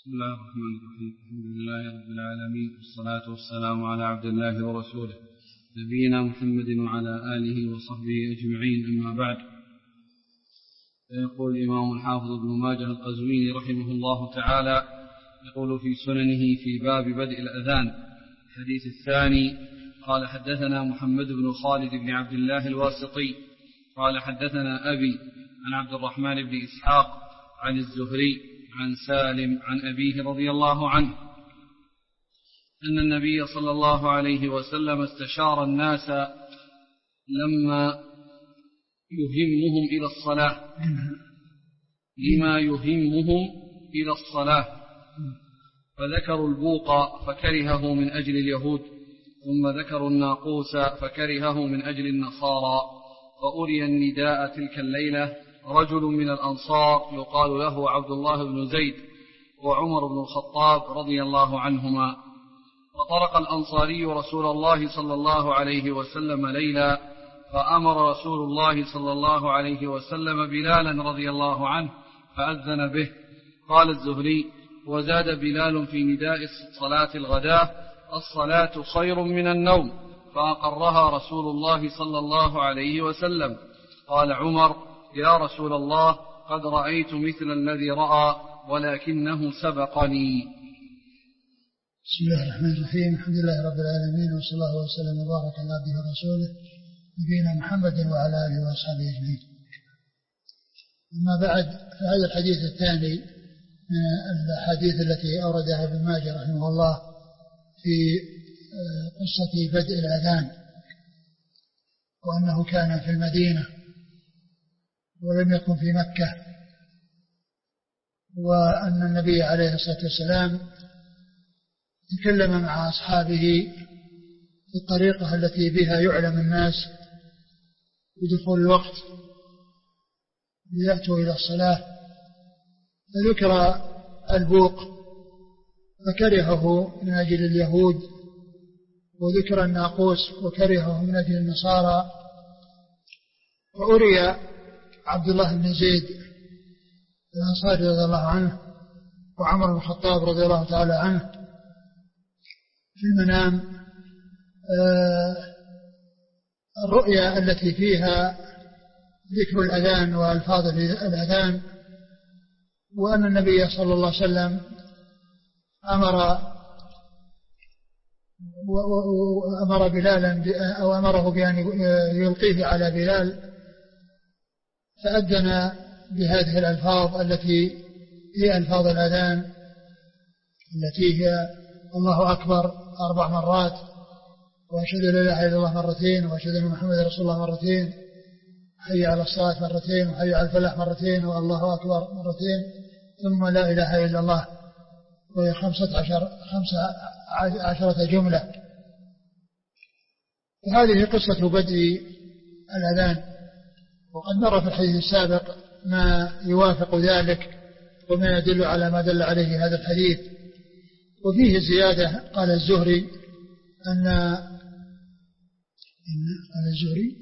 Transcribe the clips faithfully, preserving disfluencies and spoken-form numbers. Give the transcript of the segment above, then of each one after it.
بسم الله الرحمن الرحيم. الحمد لله رب العالمين، والصلاة والسلام على عبد الله ورسوله نبينا محمد وعلى آله وصحبه أجمعين، أما بعد. يقول الإمام الحافظ ابن ماجه القزويني رحمه الله تعالى، يقول في سننه في باب بدء الأذان الحديث الثاني: قال حدثنا محمد بن خالد بن عبد الله الواسطي قال حدثنا أبي عن عبد الرحمن بن إسحاق عن الزهري عن سالم عن أبيه رضي الله عنه أن النبي صلى الله عليه وسلم استشار الناس لما يهمهم إلى الصلاة لما يهمهم إلى الصلاة فذكروا البوق فكرهه من أجل اليهود، ثم ذكروا الناقوس فكرهه من أجل النصارى، فأري النداء تلك الليلة رجل من الأنصار يقال له عبد الله بن زيد وعمر بن الخطاب رضي الله عنهما، فطرق الأنصاري رسول الله صلى الله عليه وسلم ليلا، فأمر رسول الله صلى الله عليه وسلم بلالا رضي الله عنه فأذن به. قال الزهري: وزاد بلال في نداء صلاة الغداة: الصلاة خير من النوم، فأقرها رسول الله صلى الله عليه وسلم. قال عمر: يا رسول الله، قد رأيت مثل الذي رأى ولكنه سبقني. بسم الله الرحمن الرحيم. الحمد لله رب العالمين، وصلى الله وسلم وبارك على عبده ورسوله نبينا محمد وعلى آله وأصحابه أجمعين. أما بعد، فهذا الحديث الثاني من الأحاديث التي أوردها ابن ماجه رحمه الله في قصة بدء الأذان، وأنه كان في المدينة ولم يكن في مكة، وأن النبي عليه الصلاة والسلام تكلم مع أصحابه في الطريقة التي بها يعلم الناس بدخول الوقت ليأتوا إلى الصلاة، فذكر البوق فكرهه من أجل اليهود، وذكر الناقوس وكرهه من أجل النصارى، وأري عبد الله بن زيد الأنصاري رضي الله عنه وعمر بن الخطاب رضي الله تعالى عنه في المنام الرؤيا التي فيها ذكر الأذان وألفاظ الأذان، وأن النبي صلى الله عليه وسلم أمر وأمر بلالا أو أمره بأن يلقيه على بلال، فأذن بهذه الألفاظ التي هي ألفاظ الأذان، التي هي الله أكبر أربع مرات، وأشهد أن لا إله إلا الله مرتين، وأشهد أن محمد رسول الله مرتين، حي على الصلاة مرتين، وحي على الفلاح مرتين، والله أكبر مرتين، ثم لا إله إلا الله، وهي خمسة عشر خمسة عشرة جملة. وهذه قصة بدء الأذان، وقد مر في الحديث السابق ما يوافق ذلك وما يدل على ما دل عليه هذا الحديث. وفيه زيادة، قال الزهري أن قال الزهري: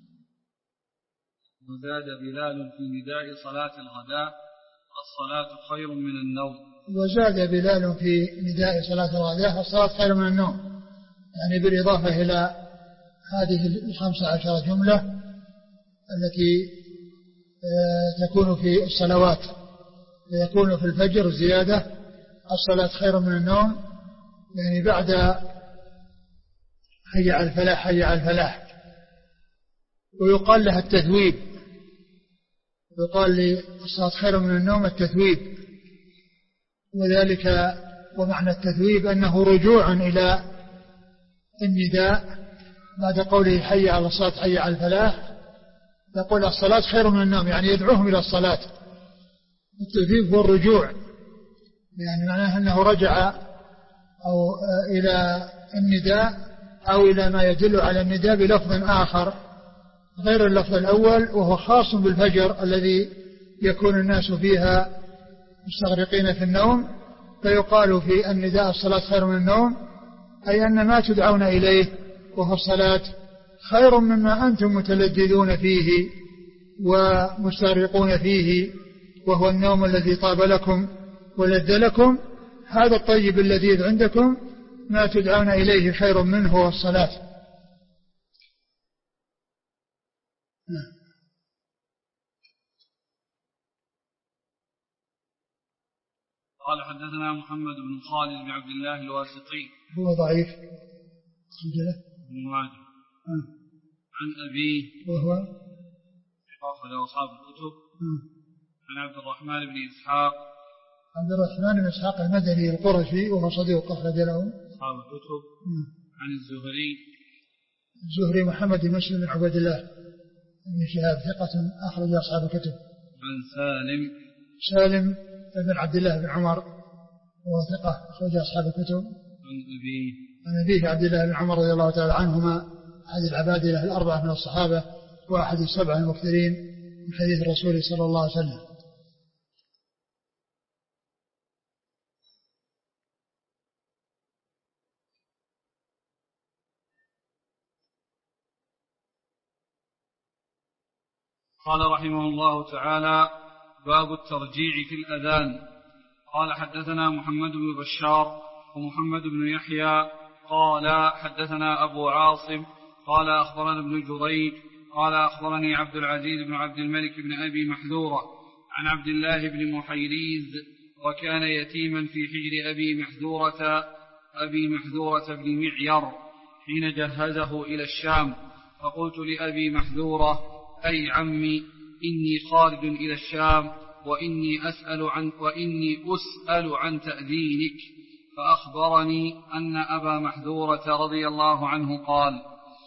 وزاد بلال في نداء صلاة الغداء: الصلاة خير من النوم. وزاد بلال في نداء صلاة الغداء: الصلاة خير من النوم، يعني بالإضافة إلى هذه الخمسة عشر جملة التي تكون في الصلوات، ويكون في الفجر زيادة: الصلاة خير من النوم، يعني بعد حي على الفلاح حي على الفلاح. ويقال لها التثويب، يقال للصلاة خير من النوم التثويب، وذلك ومعنى التثويب أنه رجوع إلى النداء بعد قوله حي على الصلاة حي على الفلاح، يقول الصلاة خير من النوم، يعني يدعوهم إلى الصلاة. التثويب هو الرجوع، يعني معناه أنه رجع أو إلى النداء أو إلى ما يدل على النداء بلفظ آخر غير اللفظ الأول، وهو خاص بالفجر الذي يكون الناس فيها مستغرقين في النوم، فيقال في النداء الصلاة خير من النوم، أي أن ما تدعون إليه وهو الصلاة خير مما أنتم متلذذون فيه ومستغرقون فيه، وهو النوم الذي طاب لكم ولذ لكم، هذا الطيب الذي عندكم ما تدعون إليه خير منه هو الصلاة. قال حدثنا محمد بن خالد بن عبد الله الواسطي هو ضعيف بن ماجه عن أبيه وهو أخرج أصحاب الكتب عن عبد الرحمن بن إسحاق عبد الرحمن بن إسحاق المدني القرشي وهو صديق أخرج له أصحاب الكتب عن الزهري الزهري محمد بن مسلم بن عبد الله بن شهاب ثقة أخرج أصحاب الكتب عن سالم سالم بن عبد الله بن عمر وهو ثقة أخرج أصحاب الكتب عن أبيه عن أبيه عبد الله بن عمر رضي الله تعالى عنهما أحد العبادلة الأربعة من الصحابة وأحد السبعة المكثرين من حديث الرسول صلى الله عليه وسلم. قال رحمه الله تعالى: باب الترجيع في الأذان. قال حدثنا محمد بن بشار ومحمد بن يحيى قال حدثنا أبو عاصم قال أخبرنا ابن جريج قال أخبرني عبد العزيز بن عبد الملك بن أبي محذورة عن عبد الله بن محيريز وكان يتيما في حجر أبي محذورة أبي محذورة بن معير حين جهزه إلى الشام، فقلت لأبي محذورة: أي عمي إني خارج إلى الشام وإني أسأل عن وإني أسأل عن تأذينك، فأخبرني أن أبا محذورة رضي الله عنه قال: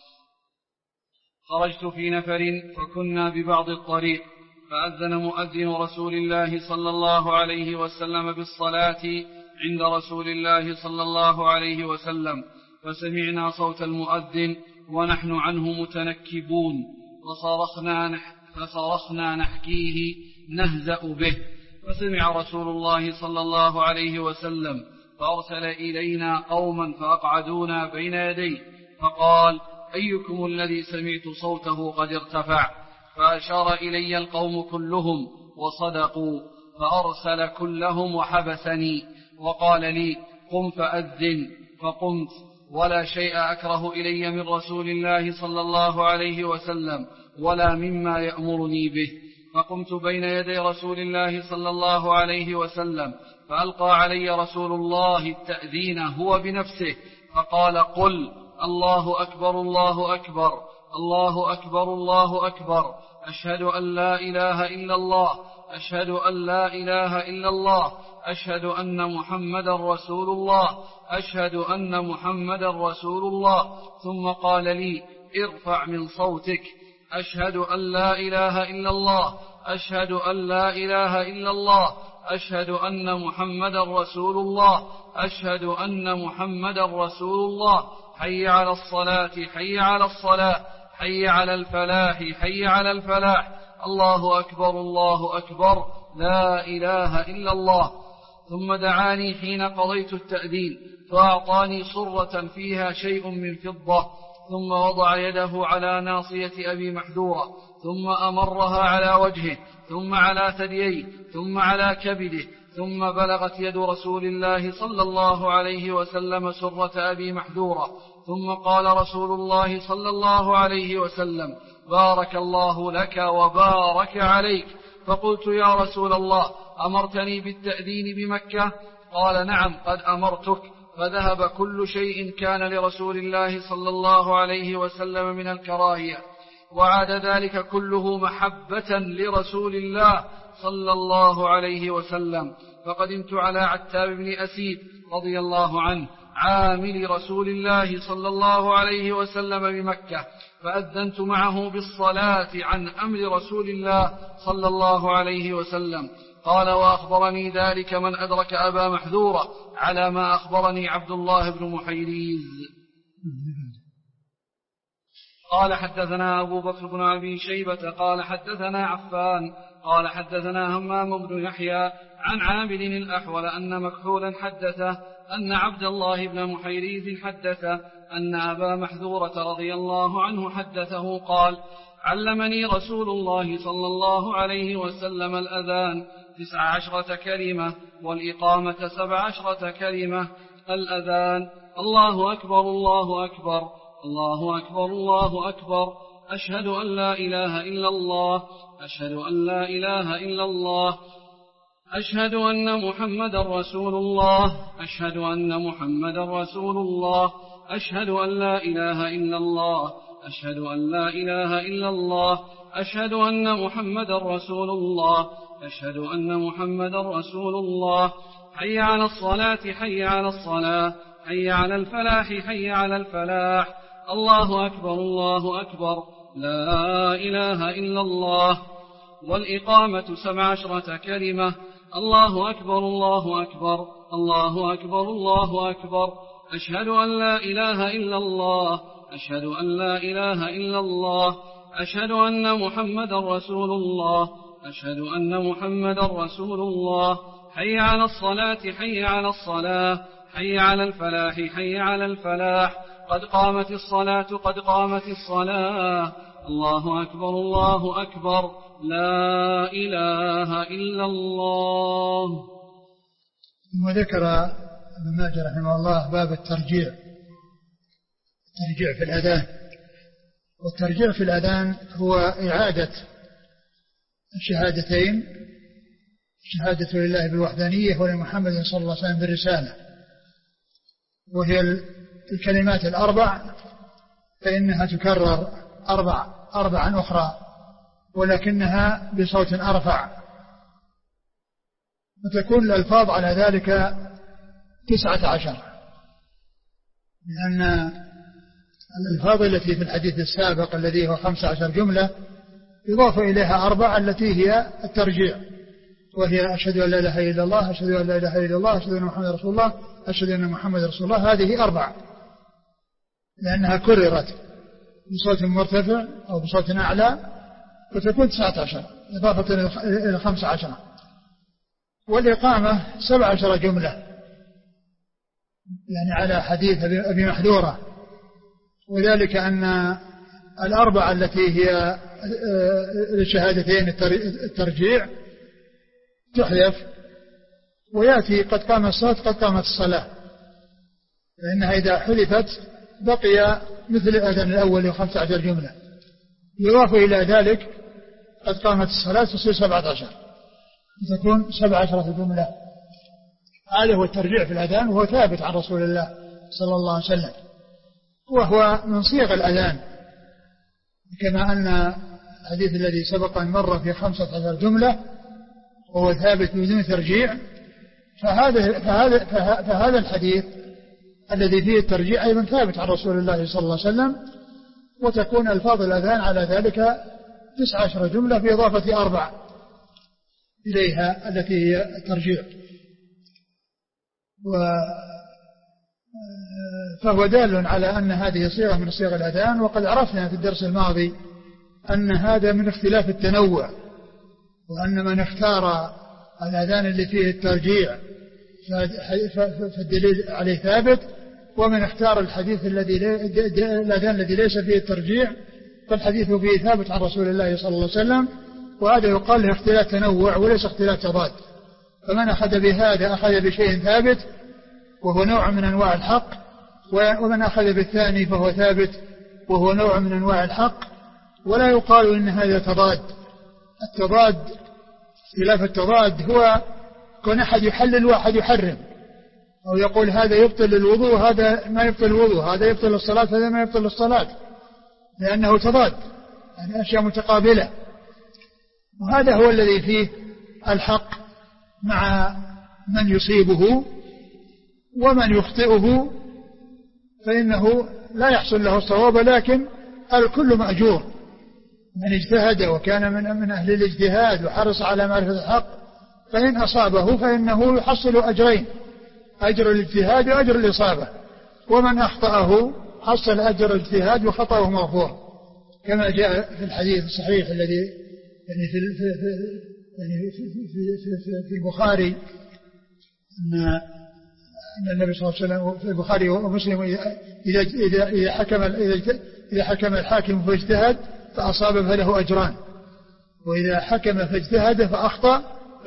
خرجت في نفر فكنا ببعض الطريق فأذن مؤذن رسول الله صلى الله عليه وسلم بالصلاة عند رسول الله صلى الله عليه وسلم، فسمعنا صوت المؤذن ونحن عنه متنكبون فصرخنا, نح فصرخنا نحكيه نهزأ به، فسمع رسول الله صلى الله عليه وسلم فأرسل إلينا قوما فأقعدونا بين يديه فقال: أيكم الذي سمعت صوته قد ارتفع؟ فأشار إلي القوم كلهم وصدقوا، فأرسل كلهم وحبسني وقال لي: قم فأذن، فقمت، ولا شيء أكره إلي من رسول الله صلى الله عليه وسلم ولا مما يأمرني به، فقمت بين يدي رسول الله صلى الله عليه وسلم فألقى علي رسول الله التأذين هو بنفسه فقال: قل: الله أكبر الله أكبر الله أكبر الله أكبر، أشهد أن لا إله إلا الله أشهد أن لا إله إلا الله أشهد أن محمدا رسول الله أشهد أن محمدا رسول الله. ثم قال لي: ارفع من صوتك، أشهد أن لا إله إلا الله أشهد أن لا إله إلا الله أشهد أن محمدا رسول الله أشهد أن محمدا رسول الله. حي على الصلاة حي على الصلاة حي على الفلاح حي على الفلاح. الله أكبر الله أكبر لا إله إلا الله. ثم دعاني حين قضيت التأذين فأعطاني صرة فيها شيء من فضة، ثم وضع يده على ناصية أبي محذورة ثم أمرها على وجهه ثم على ثدييه ثم على كبده، ثم بلغت يد رسول الله صلى الله عليه وسلم سرة أبي محذورة، ثم قال رسول الله صلى الله عليه وسلم: بارك الله لك وبارك عليك. فقلت: يا رسول الله، أمرتني بالتأذين بمكة؟ قال: نعم، قد أمرتك. فذهب كل شيء كان لرسول الله صلى الله عليه وسلم من الكراهية، وعاد ذلك كله محبة لرسول الله صلى الله عليه وسلم. فقدمت على عتاب بن أسيد رضي الله عنه عامل رسول الله صلى الله عليه وسلم بمكة، فأذنت معه بالصلاة عن أمر رسول الله صلى الله عليه وسلم. قال: وأخبرني ذلك من أدرك أبا محذورة على ما أخبرني عبد الله بن محيريز. قال: حدثنا أبو بكر بن أبي شيبة قال حدثنا عفان قال حدثنا همام بن يحيى عن عابد الأحول أن مكحولا حدثه أن عبد الله بن محيريز حدثه أن أبا محذورة رضي الله عنه حدثه قال: علمني رسول الله صلى الله عليه وسلم الأذان تسع عشرة كلمة، والإقامة سبع عشرة كلمة. الأذان: الله أكبر الله أكبر الله أكبر الله أكبر، أشهد أن لا إله إلا الله أشهد أن لا إله إلا الله، أشهد أن محمدا رسول الله أشهد أن محمدا رسول الله، أشهد أن لا إله إلا الله أشهد أن لا إله إلا الله، أشهد أن محمدا رسول الله أشهد أن محمدا رسول الله. حي على الصلاة حي على الصلاة حي على الفلاح حي على الفلاح. الله أكبر الله أكبر، لا إله إلا الله. والإقامة سبع عشرة كلمة. الله أكبر الله أكبر الله أكبر الله أكبر، أشهد أن لا إله إلا الله أشهد أن لا إله إلا الله، أشهد أن محمدا رسول الله أشهد أن محمدا رسول الله. حي على الصلاة حي على الصلاة حي على الفلاح حي على الفلاح. قد قامت الصلاة قد قامت الصلاة. الله أكبر الله أكبر، لا إله إلا الله. ثم ذكر ابن ماجه رحمه الله باب الترجيع الترجيع في الأذان. والترجيع في الأذان هو إعادة الشهادتين، شهادة لله بالوحدانية ولمحمد صلى الله عليه وسلم بالرسالة، وهي الكلمات الأربع، فإنها تكرر أربع أربعا أخرى ولكنها بصوت أرفع، وتكون الألفاظ على ذلك تسعة عشر، لأن الألفاظ التي في الحديث السابق الذي هو خمسة عشر جملة يضاف إليها أربع التي هي الترجيع، وهي أشهد أن لا إله إلا الله أشهد أن لا إله إلا الله أشهد أن محمد رسول الله أشهد أن محمد رسول الله. هذه أربع لأنها كررت بصوت مرتفع أو بصوت أعلى، فتكون تسعة عشر إضافة إلى خمسة عشر. والإقامة سبع عشر جملة، يعني على حديث أبي محذورة، وذلك أن الأربعة التي هي الشهادتين الترجيع تحذف ويأتي قد قام الصلاة قد قامت الصلاة، لأنها إذا حذفت بقي مثل الأذان الأول خمسة عشر جملة، يضاف إلى ذلك قد قامت الصلاة تصير سبعة عشر، تكون سبع عشرة جملة. هذا هو الترجيع في الأذان، وهو ثابت عن رسول الله صلى الله عليه وسلم، وهو من صيغ الأذان، كما أن الحديث الذي سبق أن مر في خمسة عشر جملة وهو ثابت بدون ترجيع، فهذا, فهذا, فهذا الحديث الذي فيه الترجيع أيضا ثابت عن رسول الله صلى الله عليه وسلم، وتكون ألفاظ الأذان على ذلك تسع عشر جملة بإضافة أربع إليها التي هي الترجيع. و فهو دال على أن هذه صيغة من صيغ الأذان، وقد عرفنا في الدرس الماضي أن هذا من اختلاف التنوع، وأن من اختار الأذان اللي فيه الترجيع فالدليل عليه ثابت، ومن اختار الحديث الذي الأذان الذي ليس فيه الترجيع فالحديث فيه ثابت عن رسول الله صلى الله عليه وسلم، وهذا يقال له اختلاف تنوع وليس اختلاف تضاد. فمن أخذ بهذا أخذ بشيء ثابت وهو نوع من أنواع الحق، ومن أخذ بالثاني فهو ثابت وهو نوع من أنواع الحق، ولا يقال إن هذا تضاد. التضاد اختلاف التضاد هو كون أحد يحلل واحد يحرم، أو يقول هذا يبطل الوضوء هذا ما يبطل الوضوء، هذا يبطل الصلاة هذا ما يبطل الصلاة، لأنه تضاد، يعني أشياء متقابلة. وهذا هو الذي فيه الحق مع من يصيبه، ومن يخطئه فإنه لا يحصل له الصواب، لكن الكل مأجور. من اجتهد وكان من من أهل الاجتهاد وحرص على معرفة الحق فإن أصابه فإنه يحصل أجرين، أجر الاجتهاد وأجر الإصابة، ومن أخطأه حصل أجر الاجتهاد وخطأه مغفور، كما جاء في الحديث الصحيح الذي يعني في في في يعني في في في, في, في البخاري أن أن النبي صلى الله عليه وسلم في البخاري ومسلم إذا إذا إذا حكم إذا إذا حكم الحاكم فاجتهد فأصاب فله أجران، وإذا حكم فاجتهد فأخطأ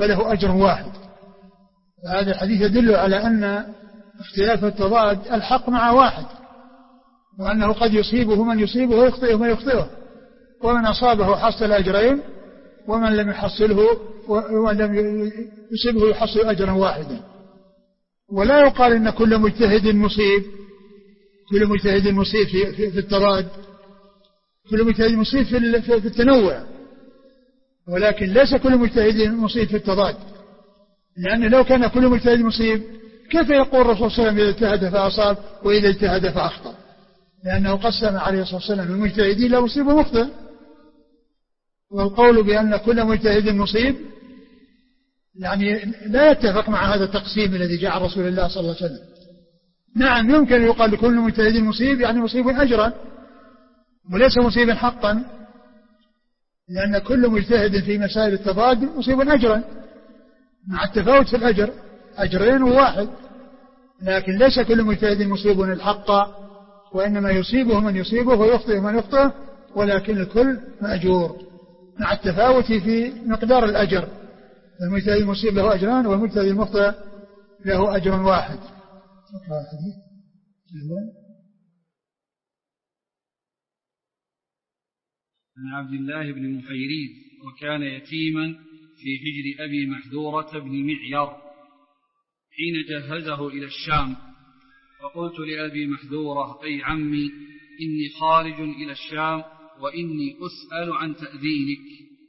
فله أجر واحد. هذا الحديث يدل على أن اختلاف التضاد الحق مع واحد، وأنه قد يصيبه من يصيبه ويخطئه من يخطئه، ومن أصابه حصل أجرين، ومن لم يحصله ومن لم يصيبه يحصل أجرا واحدا. ولا يقال إن كل مجتهد مصيب، كل مجتهد مصيب في, في, في التضاد، كل مجتهد مصيب في, في التنوع، ولكن ليس كل مجتهد مصيب في التضاد، لأن لو كان كل مجتهد مصيب كيف يقول الرسول صلى الله عليه وسلم إذا اجتهد فأصاب وإذا اجتهد فأخطأ؟ لأنه قسم عليه الصلاة والسلام المجتهدين لا مصيب ومخطئ. والقول بأن كل مجتهد مصيب يعني لا يتفق مع هذا التقسيم الذي جاء عن رسول الله صلى الله عليه وسلم. نعم يمكن أن يقال لكل مجتهد مصيب يعني مصيب أجرا وليس مصيبا حقا، لأن كل مجتهد في مسائل التضاد مصيب أجرا مع التفاوت في الأجر، أجرين وواحد، لكن ليس كل مجتهد مصيب الحق، وإنما يصيبه من يصيبه ويخطئه من يخطئه، ولكن الكل مأجور مع التفاوت في مقدار الأجر. المجتهد المصيب له أجران والمجتهد المخطئ له أجر واحد. عن عبد الله بن محيريز وكان يتيما في حجر أبي محذورة بن معير حين جهزه إلى الشام، فقلت لأبي محذورة أي عمي إني خارج إلى الشام وإني أسأل عن تأذينك،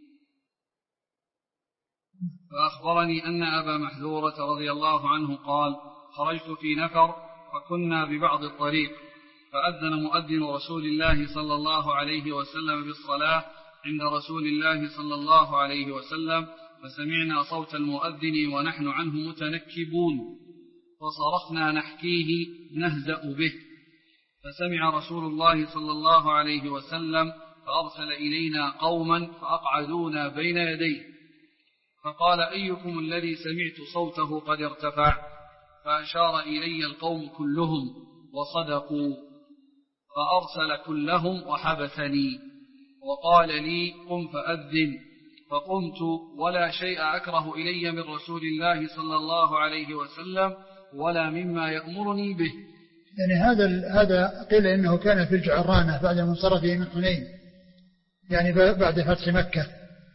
فأخبرني أن أبا محذورة رضي الله عنه قال خرجت في نفر فكنا ببعض الطريق، فأذن مؤذن رسول الله صلى الله عليه وسلم بالصلاة عند رسول الله صلى الله عليه وسلم، فسمعنا صوت المؤذن ونحن عنه متنكبون، فصرخنا نحكيه نهزأ به، فسمع رسول الله صلى الله عليه وسلم فأرسل إلينا قوما فأقعدونا بين يديه، فقال أيكم الذي سمعت صوته قد ارتفع؟ فأشار إلي القوم كلهم وصدقوا، فأرسل كلهم وحبسني وقال لي قم فأذن، فقمت ولا شيء أكره إلي من رسول الله صلى الله عليه وسلم ولا مما يأمرني به. يعني هذا هذا قيل إنه كان في الجعرانة بعد منصرفه من حنين، يعني بعد فتح مكة،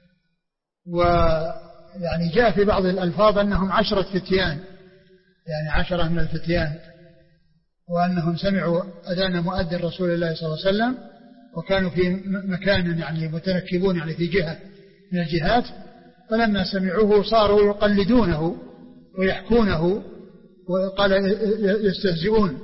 ويعني جاء في بعض الألفاظ أنهم عشرة فتيان، يعني عشرة من الفتيان، وأنهم سمعوا أذان مؤذن رسول الله صلى الله عليه وسلم وكانوا في مكان يعني متنكبون يعني في جهة من الجهات، فلما سمعوه صاروا يقلدونه ويحكونه وقال يستهزئون.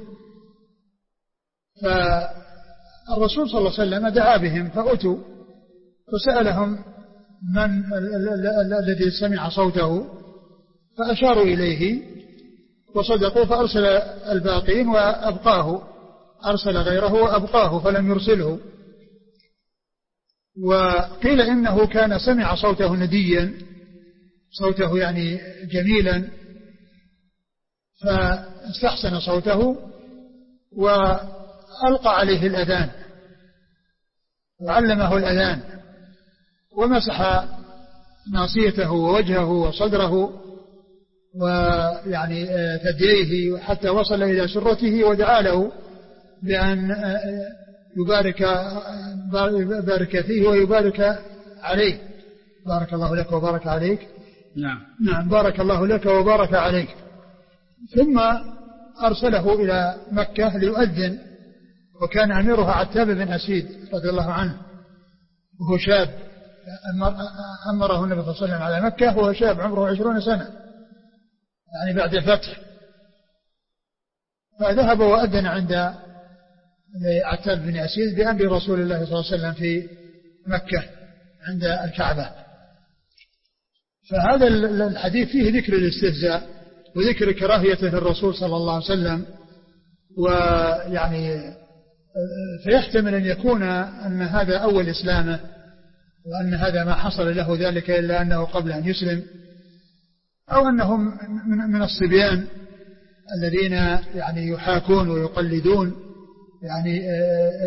فالرسول صلى الله عليه وسلم دعا بهم فأتوا فسألهم من الذي سمع صوته، فأشاروا إليه وصدقوا، فأرسل الباقين وأبقاه، أرسل غيره وأبقاه فلم يرسله. وقيل إنه كان سمع صوته نديا، صوته يعني جميلا، فاستحسن صوته وألقى عليه الأذان وعلمه الأذان ومسح ناصيته ووجهه وصدره ويعني ثدييه حتى وصل إلى سرته، ودعا له بأن يبارك بارك فيه ويبارك عليه. بارك الله لك وبارك عليك. نعم نعم بارك الله لك وبارك عليك. ثم أرسله إلى مكة ليؤذن، وكان أميرها عتاب بن أسيد رضي الله عنه، وهو شاب، أمره النبي صلى الله عليه وسلم على مكة وهو شاب عمره عشرون سنة، يعني بعد الفتح، فذهب وأذن عند عتاب بن أسيد بأمر رسول الله صلى الله عليه وسلم في مكة عند الكعبة. فهذا الحديث فيه ذكر الاستهزاء وذكر كراهيته للرسول صلى الله عليه وسلم، ويعني فيحتمل أن يكون أن هذا أول إسلامه، وأن هذا ما حصل له ذلك إلا أنه قبل أن يسلم، أو أنهم من الصبيان الذين يعني يحاكون ويقلدون يعني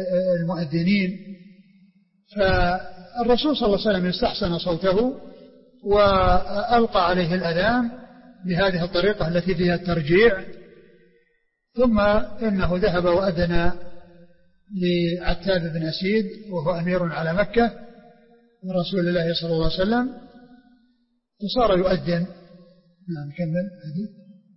المؤذنين. فالرسول صلى الله عليه وسلم استحسن صوته وألقى عليه الأذان بهذه الطريقة التي فيها الترجيع. ثم إنه ذهب وأذن لعتاب بن أسيد وهو أمير على مكة ورسول الله صلى الله عليه وسلم، فصار يؤذن. نعم كمل حديث.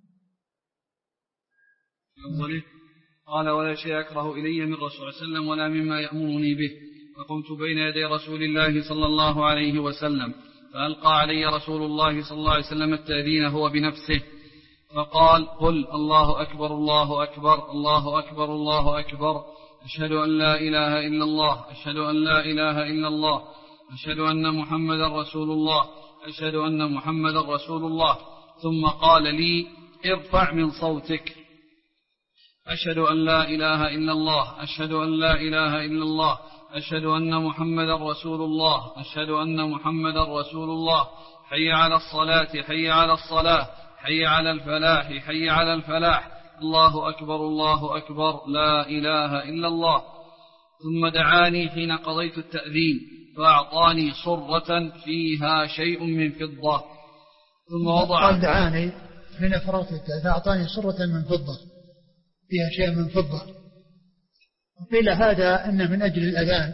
قال ولا شيء أكره إلي من رسول الله صلى الله عليه وسلم ولا مما يأمرني به، فقمت بين يدي رسول الله صلى الله عليه وسلم فألقى علي رسول الله صلى الله عليه وسلم التأذين هو بنفسه فقال قل الله أكبر الله أكبر الله أكبر الله أكبر أشهد أن لا إله إلا الله أشهد أن لا إله إلا الله أشهد أن محمدا رسول الله أشهد أن محمدا رسول الله. ثم قال لي ارفع من صوتك أشهد أن لا إله إلا الله أشهد أن لا إله إلا الله أشهد أن محمدا رسول الله أشهد أن محمدا رسول الله حي على الصلاة حي على الصلاة حي على الفلاح حي على الفلاح الله أكبر الله أكبر لا إله إلا الله. ثم دعاني حين قضيت التأذين فأعطاني صرة فيها شيء من فضة ثم وضع قال دعاني حين فرغت التأذين فأعطاني صرة من فضة فيها شيء من فضة. وقيل هذا أن من أجل الأذان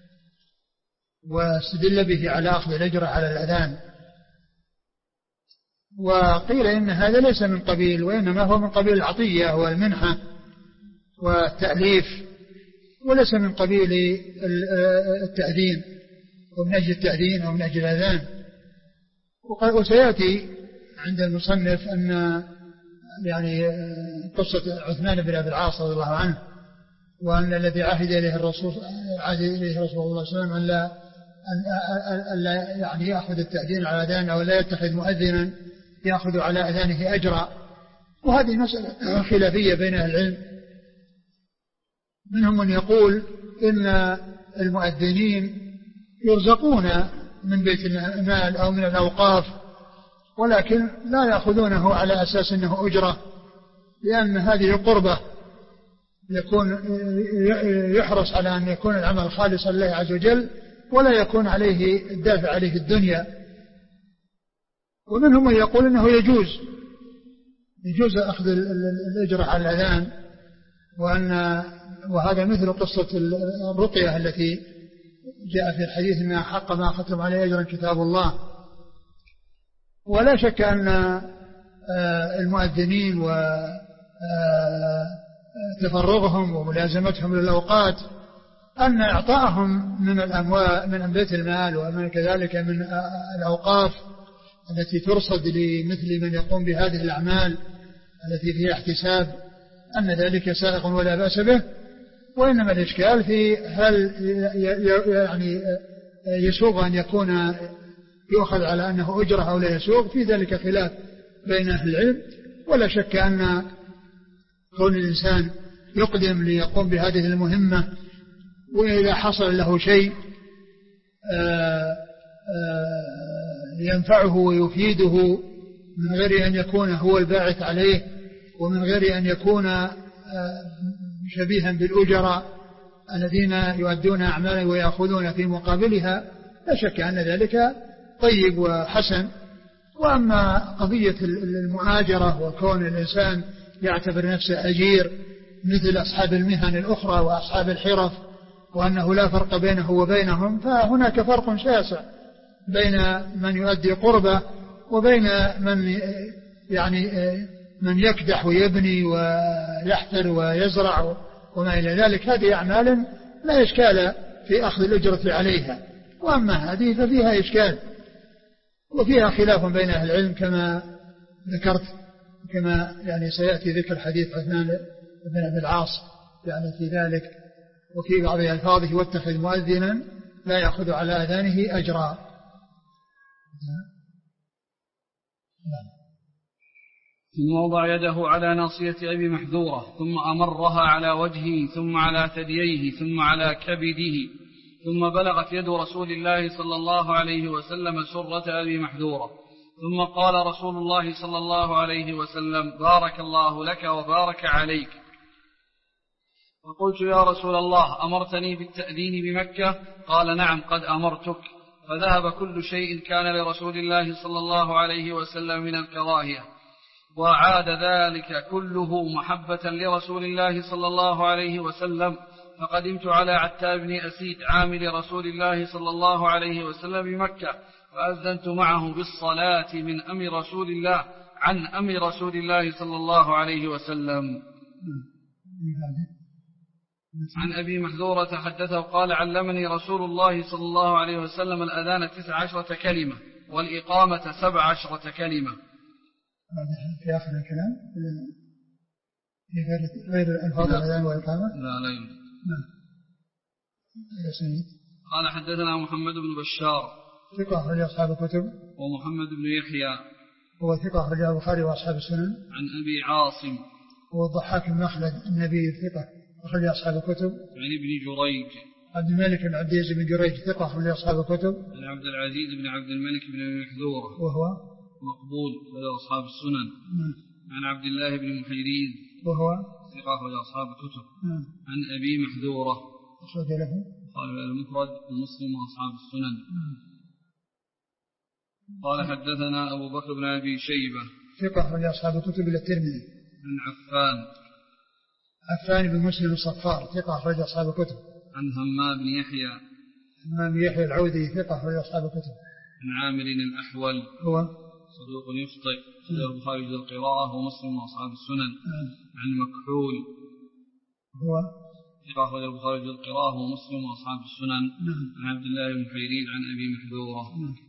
واستدل به على أخذ الأجر على الأذان. وقيل إن هذا ليس من قبيل وإنما هو من قبيل العطية والمنحة والتأليف وليس من قبيل التأذين ومن أجل التأذين أو من أجل الأذان. وسيأتي عند المصنف أن يعني قصة عثمان بن أبي العاص رضي الله عنه وأن الذي عهد إليه الرسول عهد إليه رسول الله صلى الله عليه وسلم أن لا أن لا يعني يأخذ التأذين على أذان أو لا يتخذ مؤذنا يأخذ على أذانه أجرا. وهذه مسألة خلافية بين أهل العلم، منهم من يقول إن المؤذنين يرزقون من بيت المال أو من الأوقاف ولكن لا يأخذونه على أساس أنه أجرة، لأن هذه قربة يكون يحرص على أن يكون العمل خالصا لله عز وجل ولا يكون عليه الدافع عليه الدنيا. ومنهم من يقول إنه يجوز يجوز أخذ الأجر على الأذان، وأن وهذا مثل قصة الرقية التي جاء في الحديث أن حق ما أخذتم عليه أجرا كتاب الله. ولا شك أن المؤذنين وتفرغهم وملازمتهم للأوقات أن إعطاءهم من الأموال من بيت المال ومن كذلك من الأوقاف التي ترصد لمثل من يقوم بهذه الأعمال التي فيها احتساب أن ذلك سائغ ولا بأس به. وإنما الإشكال في هل يعني يسوغ أن يكون يؤخذ على أنه أجرة أو لا يسوغ، في ذلك خلاف بين أهل العلم. ولا شك أن كون الإنسان يقدم ليقوم بهذه المهمة وإذا حصل له شيء ينفعه ويفيده من غير أن يكون هو الباعث عليه ومن غير أن يكون شبيها بالأجراء الذين يؤدون أعمالا ويأخذون في مقابلها، لا شك أن ذلك طيب وحسن. وأما قضية المؤاجرة وكون الإنسان يعتبر نفسه أجير مثل أصحاب المهن الأخرى وأصحاب الحرف وأنه لا فرق بينه وبينهم، فهناك فرق شاسع بين من يؤدي قربة وبين من يعني من يكدح ويبني ويحفر ويزرع وما إلى ذلك. هذه أعمال لا إشكال في أخذ الأجرة عليها، وأما هذه ففيها إشكال وفيها خلاف بين أهل العلم كما ذكرت، كما يعني سيأتي ذكر حديث عثمان بن أبي العاص يعني في ذلك. وفي بعض ألفاظه واتخذ مؤذنا لا يأخذ على أذانه أجرا. ثم وضع يده على ناصية أبي محذورة ثم أمرها على وجهه ثم على ثدييه ثم على كبده، ثم بلغت يد رسول الله صلى الله عليه وسلم سرة أبي محذورة، ثم قال رسول الله صلى الله عليه وسلم بارك الله لك وبارك عليك. فقلت يا رسول الله أمرتني بالتأذين بمكة؟ قال نعم قد أمرتك. فذهب كل شيء كان لرسول الله صلى الله عليه وسلم من الكراهية، وعاد ذلك كله محبة لرسول الله صلى الله عليه وسلم. فقدمت على عتاب بن أسيد عامل رسول الله صلى الله عليه وسلم بمكة، فأذنت معه بالصلاة من أمر رسول الله عن أمر رسول الله صلى الله عليه وسلم. عن أبي محذورة حدثه قال علمني رسول الله صلى الله عليه وسلم الأذان تسع عشرة كلمة والإقامة سبع عشرة كلمة. في آخر الكلام في غير الألفاظ الأذان والإقامة؟ لا لا يوجد. نعم. قال حدثنا محمد بن بشار ثقة أخرج أصحاب الكتب. ومحمد بن يحيى هو ثقة أخرج البخاري وأصحاب السنن. عن أبي عاصم هو الضحاك بن مخلد النبي ثقة أخرج أصحاب الكتب. عن ابن جريج عبد الملك بن عبد العزيز بن جريج ثقة أخرج أصحاب الكتب. عن عبد العزيز بن عبد الملك بن محذورة وهو مقبول أخرج أصحاب السنن. م. عن عبد الله بن محيرين وهو ثقة أخرج أصحاب الكتب. م. عن أبي محذورة أخرج له قال المفرد ومسلم وأصحاب السنن. م. قال حدثنا أبو بكر بن أبي شيبة ثقة أخرج أصحاب الكتب إلى الترمذي. عن عفان عفان بن مسلم الصفار ثقة أخرج أصحاب الكتب. عن همام بن يحيى همام بن يحيى العودي ثقة أخرج أصحاب الكتب. عن عامر الأحول هو صدوق يخطئ أخرج البخاري في القراءة ومسلم وأصحاب السنن. عن مكحول هو ثقة أخرج البخاري في القراءة ومسلم وأصحاب السنن. عن عبد الله بن حيرين عن أبي محذورة.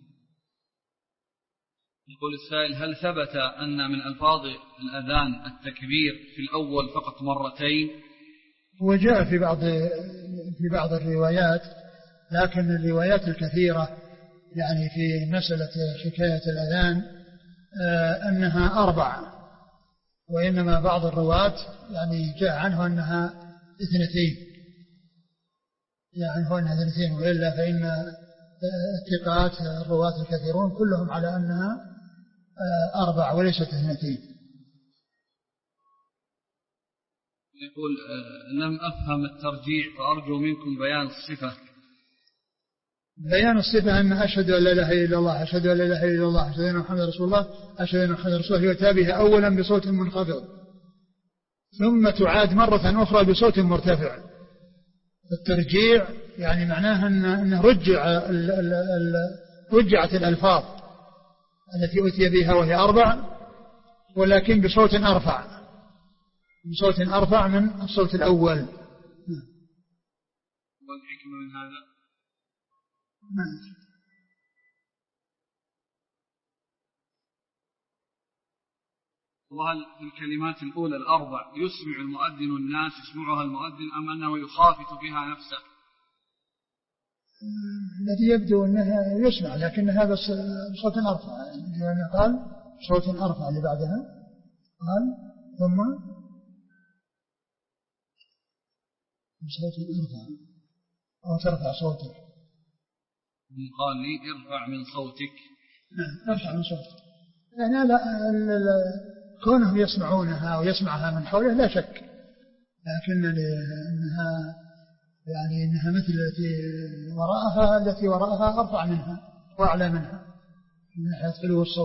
يقول السائل هل ثبت أن من ألفاظ الأذان التكبير في الأول فقط مرتين؟ هو جاء في بعض في بعض الروايات، لكن الروايات الكثيرة يعني في مسألة حكاية الأذان أنها أربع، وإنما بعض الرواة يعني جاء عنه أنها اثنتين، يعني هو أنها اثنتين، وإلا فإن الثقات الرواة الكثيرون كلهم على أنها أربع وليست اثنتين. يقول لم أفهم الترجيع فأرجو منكم بيان الصفة. بيان الصفة أن أشهد أن لا إله إلا الله، أشهد أن لا إله إلا الله، أشهد أن محمد رسول الله، أشهد أن محمد رسول الله، يؤتى بها أولا بصوت منخفض ثم تعاد مرة أخرى بصوت مرتفع. الترجيع يعني معناها أنه رجع ال ال ال رجعت الألفاظ التي أتي بها وهي أربع، ولكن بصوت أرفع، بصوت أرفع من الصوت الأول. والحكمة من هذا ما وهل في الكلمات الأولى الأربع يسمع المؤذن الناس يسمعها المؤذن أم أنه يخافت بها نفسه؟ الذي يبدو أنها يسمع لكنها بس بصوت أرفع، يعني قال صوت أرفع اللي بعدها قال ثم بصوت أرفع أو ترفع صوتك. قال لي ارفع من صوتك. نعم ارفع من صوتك، يعني لا كونهم يسمعونها ويسمعها من حوله لا شك، لكن أنها يعني أنها مثل التي وراءها التي وراءها أرفع منها وأعلى منها من ناحية علو الصوت.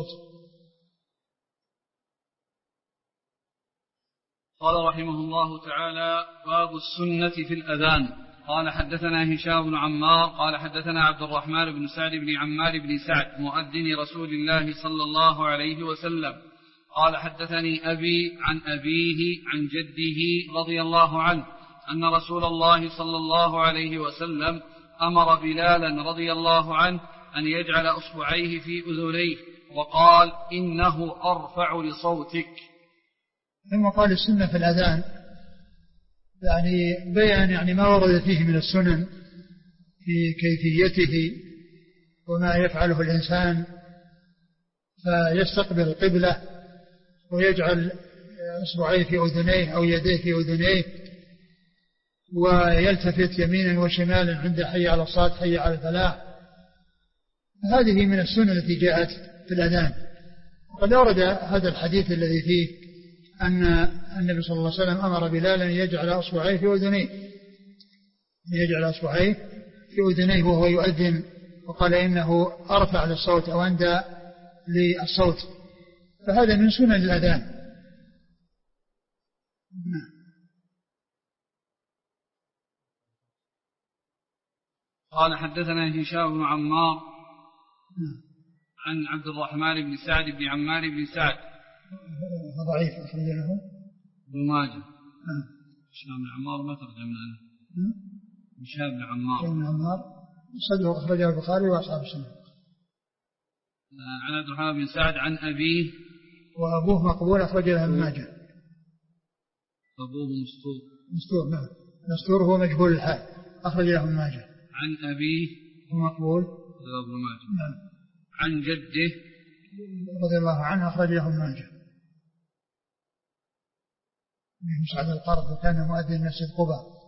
قال رحمه الله تعالى باب السنة في الأذان. قال حدثنا هشام بن عمار قال حدثنا عبد الرحمن بن سعد بن عمار بن سعد مؤذن رسول الله صلى الله عليه وسلم قال حدثني أبي عن أبيه عن جده رضي الله عنه أن رسول الله صلى الله عليه وسلم أمر بلالا رضي الله عنه أن يجعل أصبعيه في أذنيه وقال إنه أرفع لصوتك. ثم قال السنة في الأذان يعني بيان يعني ما ورد فيه من السنن في كيفيته وما يفعله الإنسان، فيستقبل القبلة ويجعل أصبعيه في أذنيه أو يديه في أذنيه ويلتفت يمينا وشمالا عند حي على الصلاة حي على الفلاح. هذه من السنة التي جاءت في الأذان. وقد ورد هذا الحديث الذي فيه أن النبي صلى الله عليه وسلم أمر بلالا أن يجعل أصبعيه في أذنيه، يجعل أصبعيه في أذنيه وهو يؤذن وقال إنه أرفع للصوت أو أندى للصوت، فهذا من سنن الأذان. قال حدثنا هشام بن عمار عن عبد الرحمن بن سعد بن عمار بن سعد ضعيف أخرج له ابن ماجه. هشام بن عمار ما ترجمنا له. هشام بن عمار بن عمار صدره أخرجه البخاري وأصحاب السنن. عن عبد الرحمن بن سعد عن أبيه وأبوه مقبول أخرج له ابن ماجه. أبوه مستور مستور نعم مستور هو مجهول الحال أخرج له ابن ماجه. عن أبيه ومقبول ابن ماجه. نعم. عن جده رضي الله عنه أخرج له ابن ماجه. مسعد القرض وكان مؤذن مسجد قباء.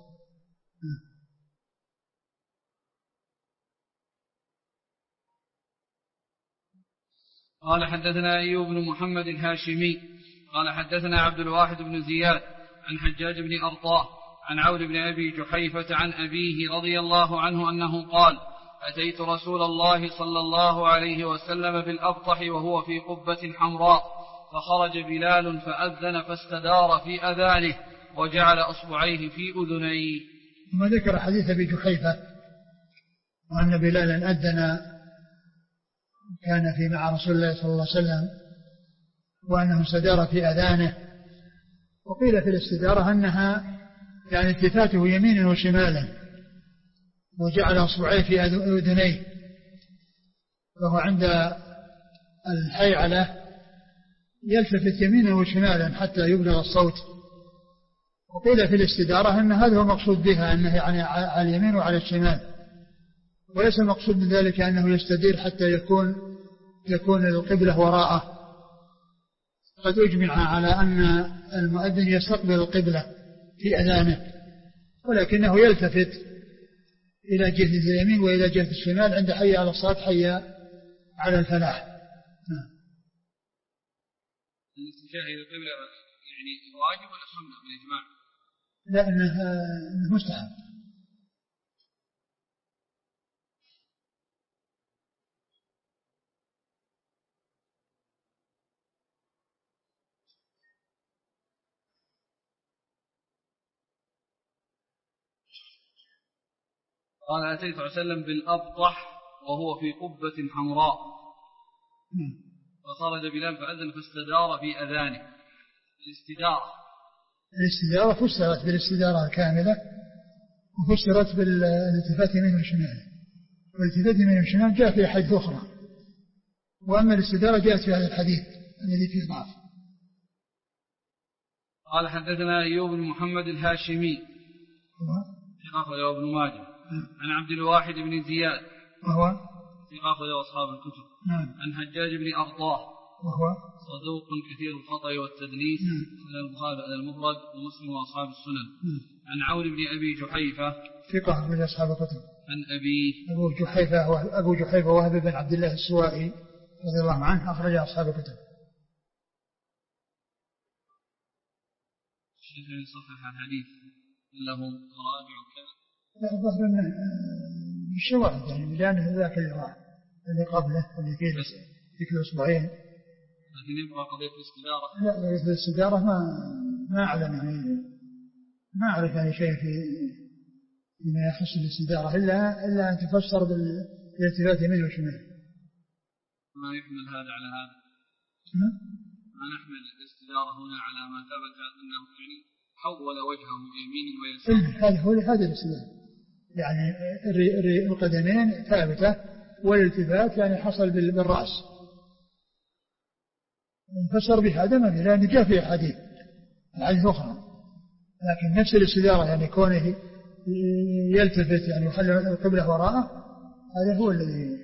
قال حدثنا أيوب بن محمد الهاشمي قال حدثنا عبد الواحد بن زياد عن حجاج بن أرطاه عن عون بن أبي جحيفة عن أبيه رضي الله عنه أنه قال أتيت رسول الله صلى الله عليه وسلم في الأبطح وهو في قبة حمراء فخرج بلال فأذن فاستدار في أذانه وجعل أصبعيه في أذنيه. ثم ذكر حديث أبي جحيفة وأن بلالا أذن كان في مع رسول الله صلى الله عليه وسلم وأنه استدار في أذانه. وقيل في الاستدارة أنها يعني التفاته يمينا وشمالا وجعل أصبعيه في أذنيه، وهو عند الحيعلة يلتفت يمينا وشمالا حتى يبلغ الصوت. وقيل في الاستدارة أن هذا هو مقصود بها أنه يعني على اليمين وعلى الشمال، وليس المقصود من ذلك أنه يستدير حتى يكون يكون القبلة وراءه. قد أجمع على أن المؤذن يستقبل القبلة في أذانه، ولكنه يلتفت إلى جهة اليمين وإلى جهة الشمال عند حي على الصلاة حي على الفلاح. الاتجاه إلى القبلة يعني واجب ولا سنة بالإجماع؟ لا إنه مستحب. قال أتيت صلى الله عليه وسلم بالأبطح وهو في قبة حمراء فخرج بلال فأذن فاستدار في أذانه. الاستدارة الاستدارة فسرت بالاستدارة الكاملة وفسرت بالالتفات يمين وشمال، والالتفات يمين وشمال جاء في أحاديث أخرى، وأما الاستدارة جاءت في هذا الحديث الذي فيه ضعف. قال حدثنا أيوب بن محمد الهاشمي ثقة ابن ماجه عن عبد الواحد بن زياد وهو ثقة له أصحاب الكتب عن حجاج بن أرطاه وهو صدوق كثير الخطأ والتدليس من البخاري المفرد ومسلم وأصحاب السنن عن عون بن أبي جحيفة ثقة من أصحاب الكتب عن أبي أبو جحيفة أبو جحيفة وهب بن عبد الله السوائي رضي الله عنه أخرج أصحاب الكتب. الشيخ صحح الحديث له تراجع وكذا. لا الظاهر أنه بالشواهد يعني لأنه ذاك اللي راح اللي قبله اللي فيه ذيك الأسبوعين. لكن يبقى قضية الاستدارة. لا قضية الاستدارة ما ما أعلم يعني ما أعرف يعني شيء في فيما يخص الاستدارة إلا إلا أن تفسر بالالتفات يمين وشمال. ما يحمل هذا على هذا. ما نحمل الاستدارة هنا على ما ثبت أنه يعني حول وجهه يمين ويسار. هذا هو هذا الاستدارة يعني القدمين ثابتة والالتفات يعني حصل بالرأس. فسر بهذا ما في لأن جاء في حديث حديث أخرى، لكن نفس الاستدارة يعني كونه يلتفت يعني يخلي القبلة وراءه هذا هو الذي.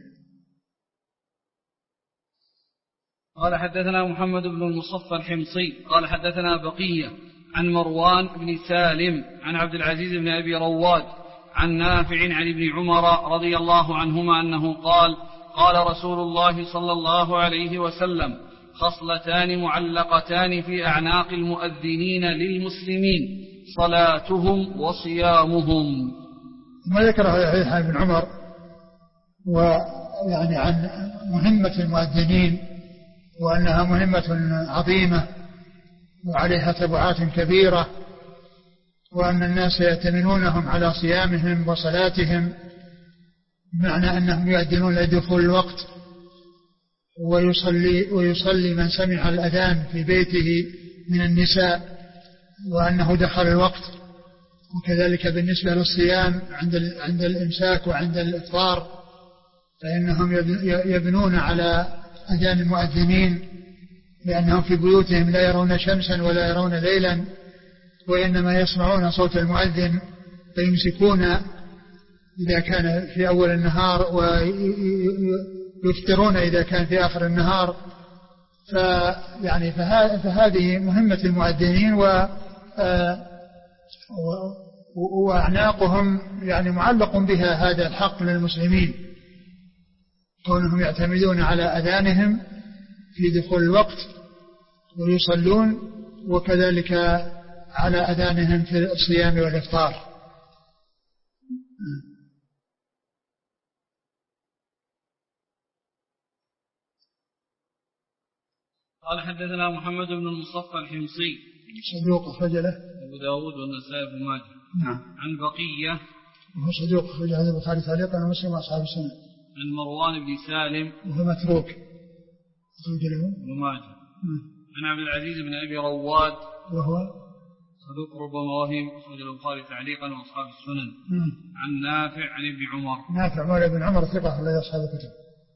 قال حدثنا محمد بن المصفى الحمصي قال حدثنا بقية عن مروان بن سالم عن عبد العزيز بن أبي رواد عن نافع عن ابن عمر رضي الله عنهما أنه قال قال رسول الله صلى الله عليه وسلم خصلتان معلقتان في أعناق المؤذنين للمسلمين صلاتهم وصيامهم. ما ذكر حديث ابن عمر ويعني عن مهمة المؤذنين وأنها مهمة عظيمة وعليها تبعات كبيرة، وأن الناس يأتمنونهم على صيامهم وصلاتهم، بمعنى أنهم يؤذنون لدخول الوقت، ويصلي, ويصلي من سمع الأذان في بيته من النساء وأنه دخل الوقت. وكذلك بالنسبة للصيام عند عند الإمساك وعند الإفطار، فإنهم يبنون على أذان المؤذنين، لأنهم في بيوتهم لا يرون شمسا ولا يرون ليلا، وإنما يسمعون صوت المؤذن فيمسكون إذا كان في أول النهار ويفطرون إذا كان في آخر النهار. فيعني فهذه مهمة المؤذنين، و وأعناقهم يعني معلق بها هذا الحق للمسلمين، كونهم يعتمدون على أذانهم في دخول الوقت ويصلون، وكذلك على أذانهم في الصيام والإفطار. قال حدثنا محمد بن المصفى الحمصي صدوق أخرج له أبو داود والنسائي بن ماجه. نعم. عن بقية وهو صدوق أخرج له البخاري تعليقا ومسلم وأصحاب السنة. عن مروان بن سالم وهو متروك أخرج له ابن ماجه. عن عبد العزيز بن أبي رواد وهو صدوق ربما وهم أخرج له البخاري تعليقا وأصحاب السنن. مم. عن نافع عن ابن عمر. نافع مولى ابن عمر ثقة أخرج أصحاب الكتب.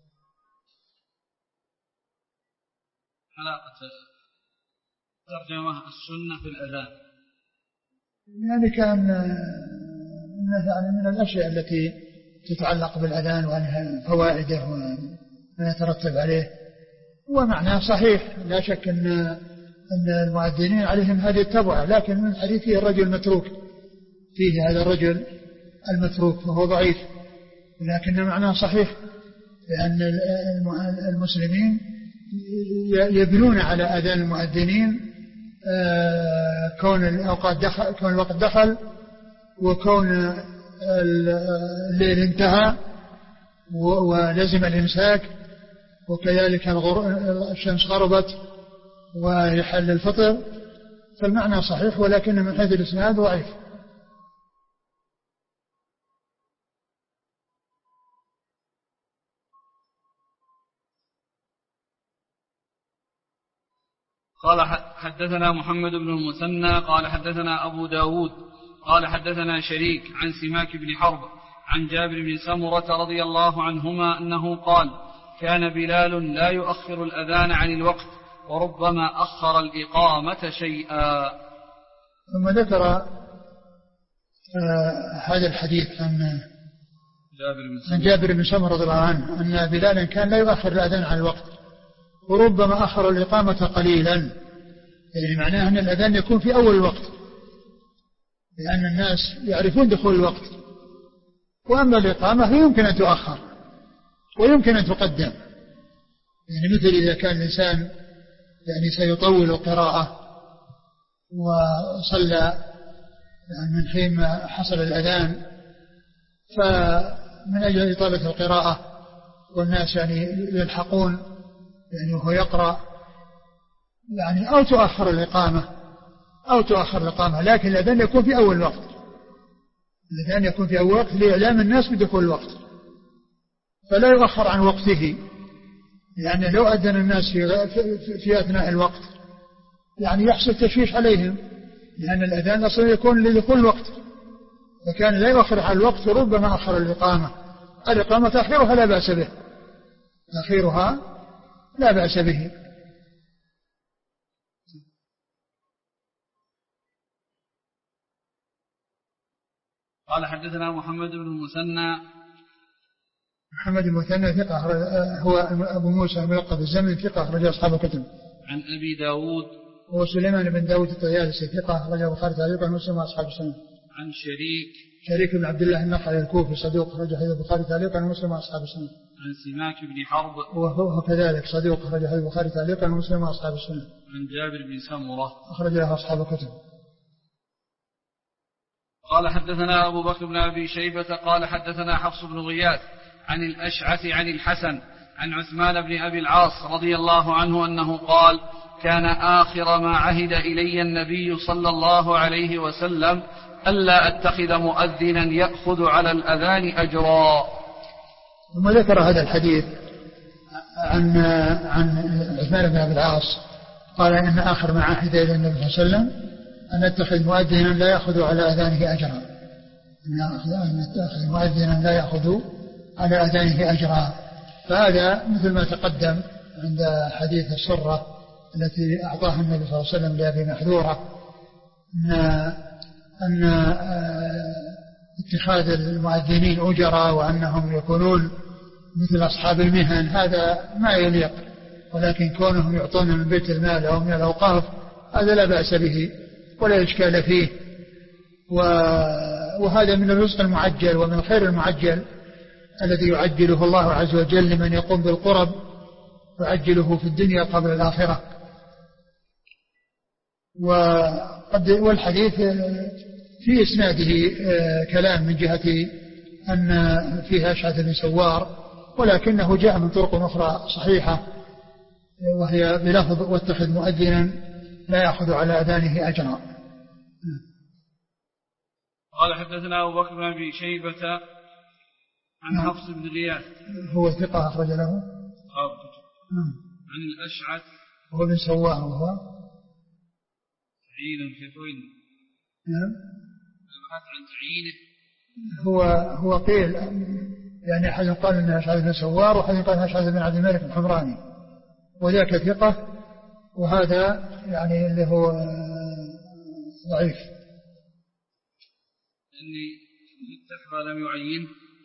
علاقة ترجمة السنة في الأذان يعني كان يعني من الأشياء التي تتعلق بالأذان وعنها فوائده وما يترتب عليه، ومعناه صحيح لا شك أن أن المؤذنين عليهم هذه التبعة، لكن من الحديث فيه الرجل المتروك، فيه هذا الرجل المتروك وهو ضعيف، لكن معناه صحيح، لأن المسلمين يبنون على أذان المؤذنين كون الأوقات دخل، كون الوقت دخل، وكون الليل انتهى ولزم الإمساك، وكذلك الشمس غربت ويحل الفطر، فالمعنى صحيح، ولكن من حيث الإسناد ضعيف. قال حدثنا محمد بن المثنى قال حدثنا أبو داود قال حدثنا شريك عن سماك بن حرب عن جابر بن سمرة رضي الله عنهما أنه قال كان بلال لا يؤخر الأذان عن الوقت وربما أخر الإقامة شيئا. ثم ذكر آه هذا الحديث عن جابر بن, جابر بن سمرة رضي الله عنه أن بلالا كان لا يؤخر الأذان عن الوقت وربما أخر الإقامة قليلا، يعني معناه أن الأذان يكون في أول الوقت لأن الناس يعرفون دخول الوقت، وأما الإقامة يمكن أن تؤخر ويمكن أن تقدم، يعني مثل إذا كان الإنسان يعني سيطول القراءة وصلى يعني من حين ما حصل الأذان، فمن أجل إطالة القراءة والناس يعني يلحقون يعني وهو يقرأ يعني أو تؤخر الإقامة أو تؤخر الإقامة، لكن الأذان يكون في أول وقت، الأذان يكون في أول وقت لإعلام الناس بدخول الوقت، فلا يؤخر عن وقته، لأن لو أذن الناس في, في أثناء الوقت يعني يحصل تشويش عليهم، لأن الأذان أصلا يكون لدخول الوقت، فكان لا يؤخر عن الوقت وربما أخر الإقامة. الإقامة تأخيرها لا بأس به، تأخيرها لا بأس به. قال حدثنا محمد بن المثنى محمد بن المثنى ثقة هو أبو موسى الملقب الزمن ثقة أخرج أصحاب الكتب. عن أبي داود هو سليمان بن داود الطيالسي ثقة أخرج البخاري تعليقا ومسلم وأصحاب السنة. عن شريك شريك بن عبد الله النخعي الكوفي صدوق أخرج البخاري تعليقا ومسلم وأصحاب السنة. عن سماك بن حرب وهو كذلك صدوق أخرج البخاري تعليقا ومسلم وأصحاب السنة. عن جابر بن سمرة أخرج له أصحاب الكتب. قال حدثنا أبو بكر بن أبي شيبة قال حدثنا حفص بن غياث عن الأشعث عن الحسن عن عثمان بن أبي العاص رضي الله عنه أنه قال: كان آخر ما عهد إلي النبي صلى الله عليه وسلم ألا أتخذ مؤذنا يأخذ على الأذان أجرا. ثم ذكر هذا الحديث عن عن عثمان بن أبي العاص قال: إن آخر ما عهد إلى النبي صلى الله عليه وسلم أن أتخذ مؤذنا لا يأخذ على أذانه أجرا، أن أتخذ مؤذنا لا يأخذ على أذانه أجرا. فهذا مثل ما تقدم عند حديث السرة التي أعطاها النبي صلى الله عليه وسلم لأبي محذورة، أن أن اتخاذ المؤذنين أجرا وأنهم يكونون مثل أصحاب المهن هذا ما يليق، ولكن كونهم يعطون من بيت المال أو من الأوقاف هذا لا بأس به ولا إشكال فيه. وهذا من الرزق المعجل ومن الخير المعجل الذي يعجله الله عز وجل لمن يقوم بالقرب، يعجله في الدنيا قبل الآخرة. والحديث في إسناده كلام من جهة أن فيها أشعث بن سوار، ولكنه جاء من طرق أخرى صحيحة وهي بلفظ: واتخذ مؤذنا لا يأخذ على أذانه أجرا. قال: حدثنا أبو بكر بن أبي شيبة عن حفص بن غياث هو ثقة أخرج له عن الأشعث هو بن سوار وهو تعيين في طويل. نعم. البحث عن تعيينه هو هو قيل يعني أحد قال إنه أشعث بن سوار وأحد قال أشعث بن عبد الملك الحمراني، وذاك ثقة وهذا يعني اللي هو ضعيف. إني التحفى لم يعين،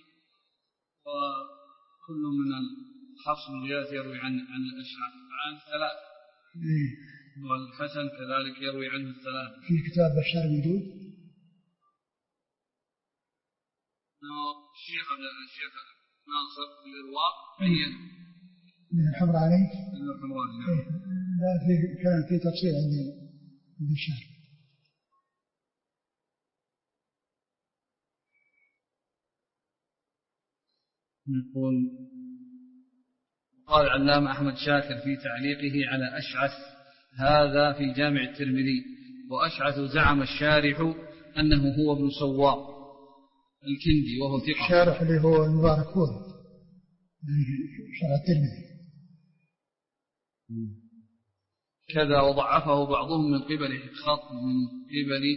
وكل من الحفص بن غياث يروي عن عن الأشعث عن ثلاث، والحسن كذلك يروي عنه الثلاث. في كتاب بشار موجود. الشيخ الشيخ ناصر في الإرواء بين من الحمر عليه. من الحمر عليه. إيه. لا في كان في تفصيل عند بشار. نقول قال العلامة أحمد شاكر في تعليقه على أشعث: هذا في جامع الترمذي، وأشعث زعم الشارح أنه هو ابن سوار الكندي وهو ثقة. الشارح اللي هو المبارك فور شرح الترمذي. كذا وضعفه بعضهم من قبل خط من قبل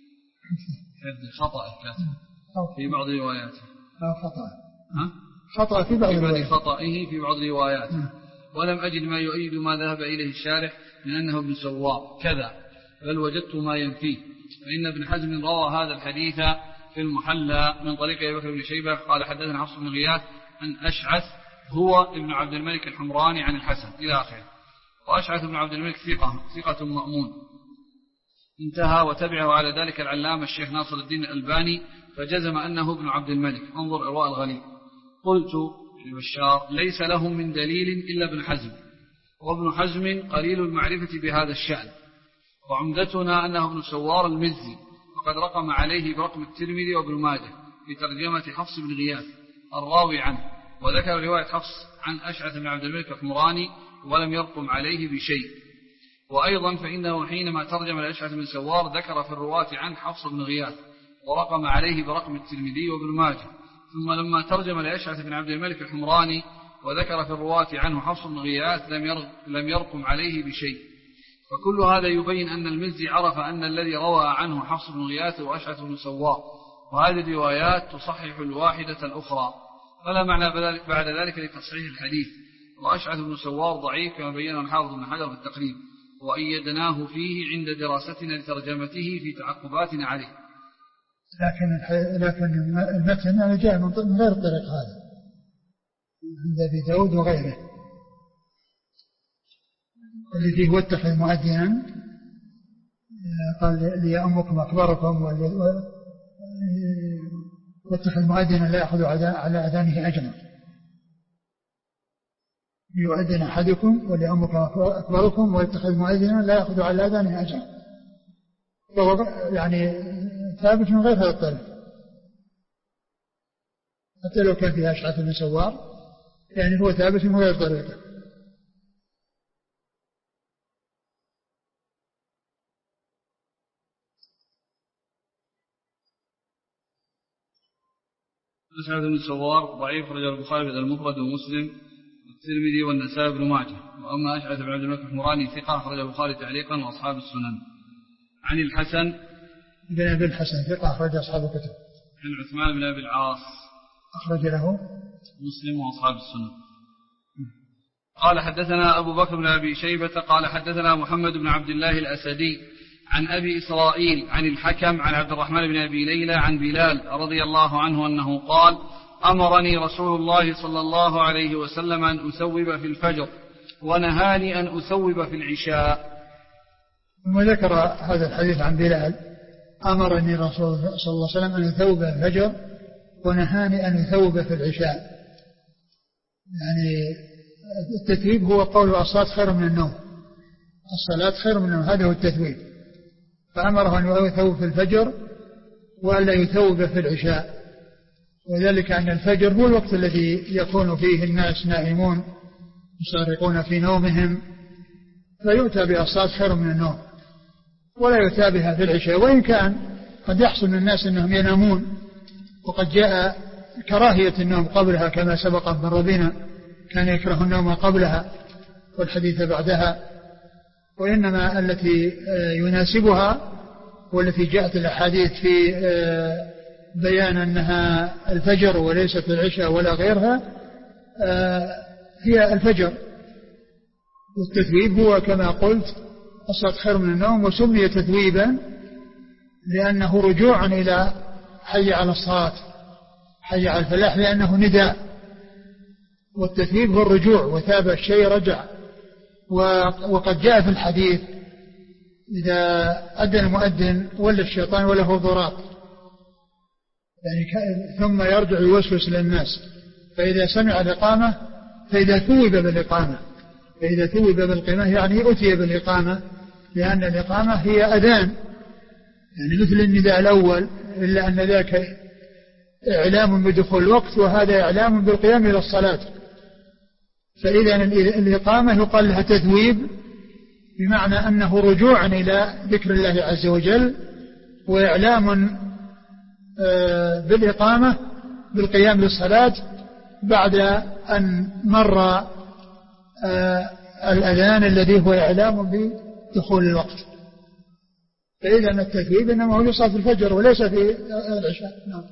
خطأ في بعض رواياته. خطأ. ها؟ خطأ في بعض رواياته. خطئه في بعض رواياته. ولم أجد ما يؤيد ما ذهب إليه الشارح من أنه ابن سوار كذا، بل وجدت ما ينفيه. فإن ابن حزم روى هذا الحديث في المحلى من طريق أبي بكر بن شيبة قال: حدثنا حفص بن غياث عن أشعث هو ابن عبد الملك الحمراني عن الحسن إلى آخره. وأشعث بن عبد الملك ثقة ثقة مأمون. انتهى. وتبعه على ذلك العلامة الشيخ ناصر الدين الألباني فجزم أنه ابن عبد الملك. انظر إرواء الغليل. قلت لبشار: ليس لهم من دليل إلا ابن حزم، وابن حزم قليل المعرفة بهذا الشأن، وعمدتنا أنه ابن سوار المزي، وقد رقم عليه برقم الترمذي وابن ماجه في ترجمة حفص بن غياث الراوي عنه، وذكر رواية حفص عن أشعث بن عبد الملك الحمراني ولم يرقم عليه بشيء. وأيضا فإنه حينما ترجم لأشعث بن سوار ذكر في الرواة عن حفص بن غياث ورقم عليه برقم الترمذي وابن ماجه، ثم لما ترجم لأشعث بن عبد الملك الحمراني وذكر في الرواة عنه حفص بن غياث لم يرقم عليه بشيء. فكل هذا يبين أن المزي عرف أن الذي روى عنه حفص بن غياث وأشعث بن سوار، وهذه الروايات تصحح الواحدة الأخرى، فلا معنى بعد ذلك لتصحيح الحديث. وأشعث بن سوار ضعيف كما بينه الحافظ بن حجر في التقريب، وأيدناه فيه عند دراستنا لترجمته في تعقباتنا عليه. لكن لكن المتن أنا جاء من غير الطريق هذا عند أبي داود وغيره، اللي فيه واتخذ مؤذنا قال ليأمكم أكبركم واتخذ مؤذنا لا يأخذ على أذانه أجرا، يؤذن أحدكم وليأمكم أكبركم ويتخذ مؤذنا لا يأخذ على أذانه أجرا، فهو يعني ثابت من غير هذا الطريق. حتى لو كان فيها أشعث بن سوار يعني هو ثابت من غير طريقه. أشعث بن سوار ضعيف، رجل البخاري في المفرد ومسلم والترمذي والنسائي بن ماجه. وأما أشعث بن عبد الملك الحمراني ثقة، أخرج البخاري تعليقا وأصحاب السنن. عن الحسن بن أبي الحسن ثقة، أخرج أصحاب الكتب. عن عثمان بن أبي العاص، أخرج له مسلم وأصحاب السنن. قال حدثنا أبو بكر بن أبي شيبة قال حدثنا محمد بن عبد الله الأسدي عن أبي إسرائيل عن الحكم عن عبد الرحمن بن أبي ليلى عن بلال رضي الله عنه أنه قال: أمرني رسول الله صلى الله عليه وسلم أن أثوب في الفجر ونهاني أن أثوب في العشاء. ثم ذكر هذا الحديث عن بلال: أمرني رسول الله صلى الله عليه وسلم أن أثوب في الفجر ونهاني أن أثوب في العشاء. يعني التثويب هو قول الصلاة خير من النوم، الصلاة خير من النوم، هذا هو التثويب. فأمره أن يثوب في الفجر وألا يثوب في العشاء، وذلك أن الفجر هو الوقت الذي يكون فيه الناس نائمون يسارقون في نومهم، فيؤتى بالصلاة خير من النوم ولا يؤتى بها في العشاء. وإن كان قد يحصل من الناس أنهم ينامون، وقد جاء كراهية النوم قبلها كما سبق من ربنا كان يكره النوم قبلها والحديث بعدها، وإنما التي يناسبها والتي جاءت الأحاديث في بيان أنها الفجر وليست العشاء ولا غيرها هي الفجر. والتثويب هو كما قلت الصلاة خير من النوم، وسمي تثويبا لأنه رجوع إلى حي على الصلاة، حي على الفلاح، لأنه نداء. والتثويب هو الرجوع، وثاب الشيء رجع. وقد جاء في الحديث: إذا أذن المؤذن ولا الشيطان وله ضراط، يعني ثم يرجع يوسوس للناس، فإذا سمع الإقامة فإذا ثوب بالإقامة، فإذا ثوب بالإقامة يعني أتي بالإقامة، لأن الإقامة هي أذان يعني مثل النداء الأول، إلا أن ذاك إعلام بدخول الوقت وهذا إعلام بالقيام إلى الصلاة. فإذا الإقامة يقال لها تثويب، بمعنى أنه رجوع إلى ذكر الله عز وجل، وإعلام بالإقامة بالقيام للصلاة بعد أن مر الأذان الذي هو إعلام بدخول الوقت. فإذا التثويب إنما هو يصلى في الفجر وليس في العشاء. نعم.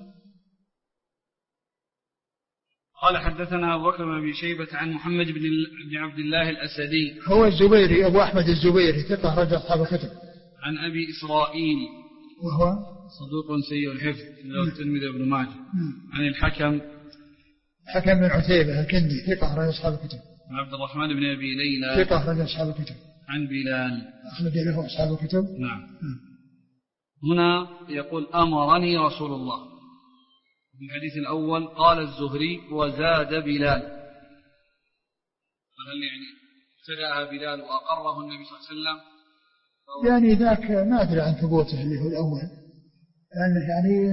قال حدثنا أبو بكر بن أبي شيبة عن محمد بن عبد الله الأسدي، هو الزبيري أبو أحمد الزبيري ثقة، رجل أصحاب الكتب. عن أبي إسرائيل وهو صدوق سيء الحفظ، له الترمذي وابن ماجه. عن الحكم حكم بن عتيبة الكندي ثقة، رجل أصحاب الكتب. عن عبد الرحمن بن أبي ليلى ثقة، رجل أصحاب الكتب. عن بلال أخرج له أصحاب الكتب. نعم. هنا يقول: أمرني رسول الله. في الحديث الأول قال الزهري: وزاد بلال. فهل يعني ابتدأها بلال وأقره النبي صلى الله عليه وسلم؟ يعني ذاك ما أدري عن ثبوته اللي هو الأول، لأنه يعني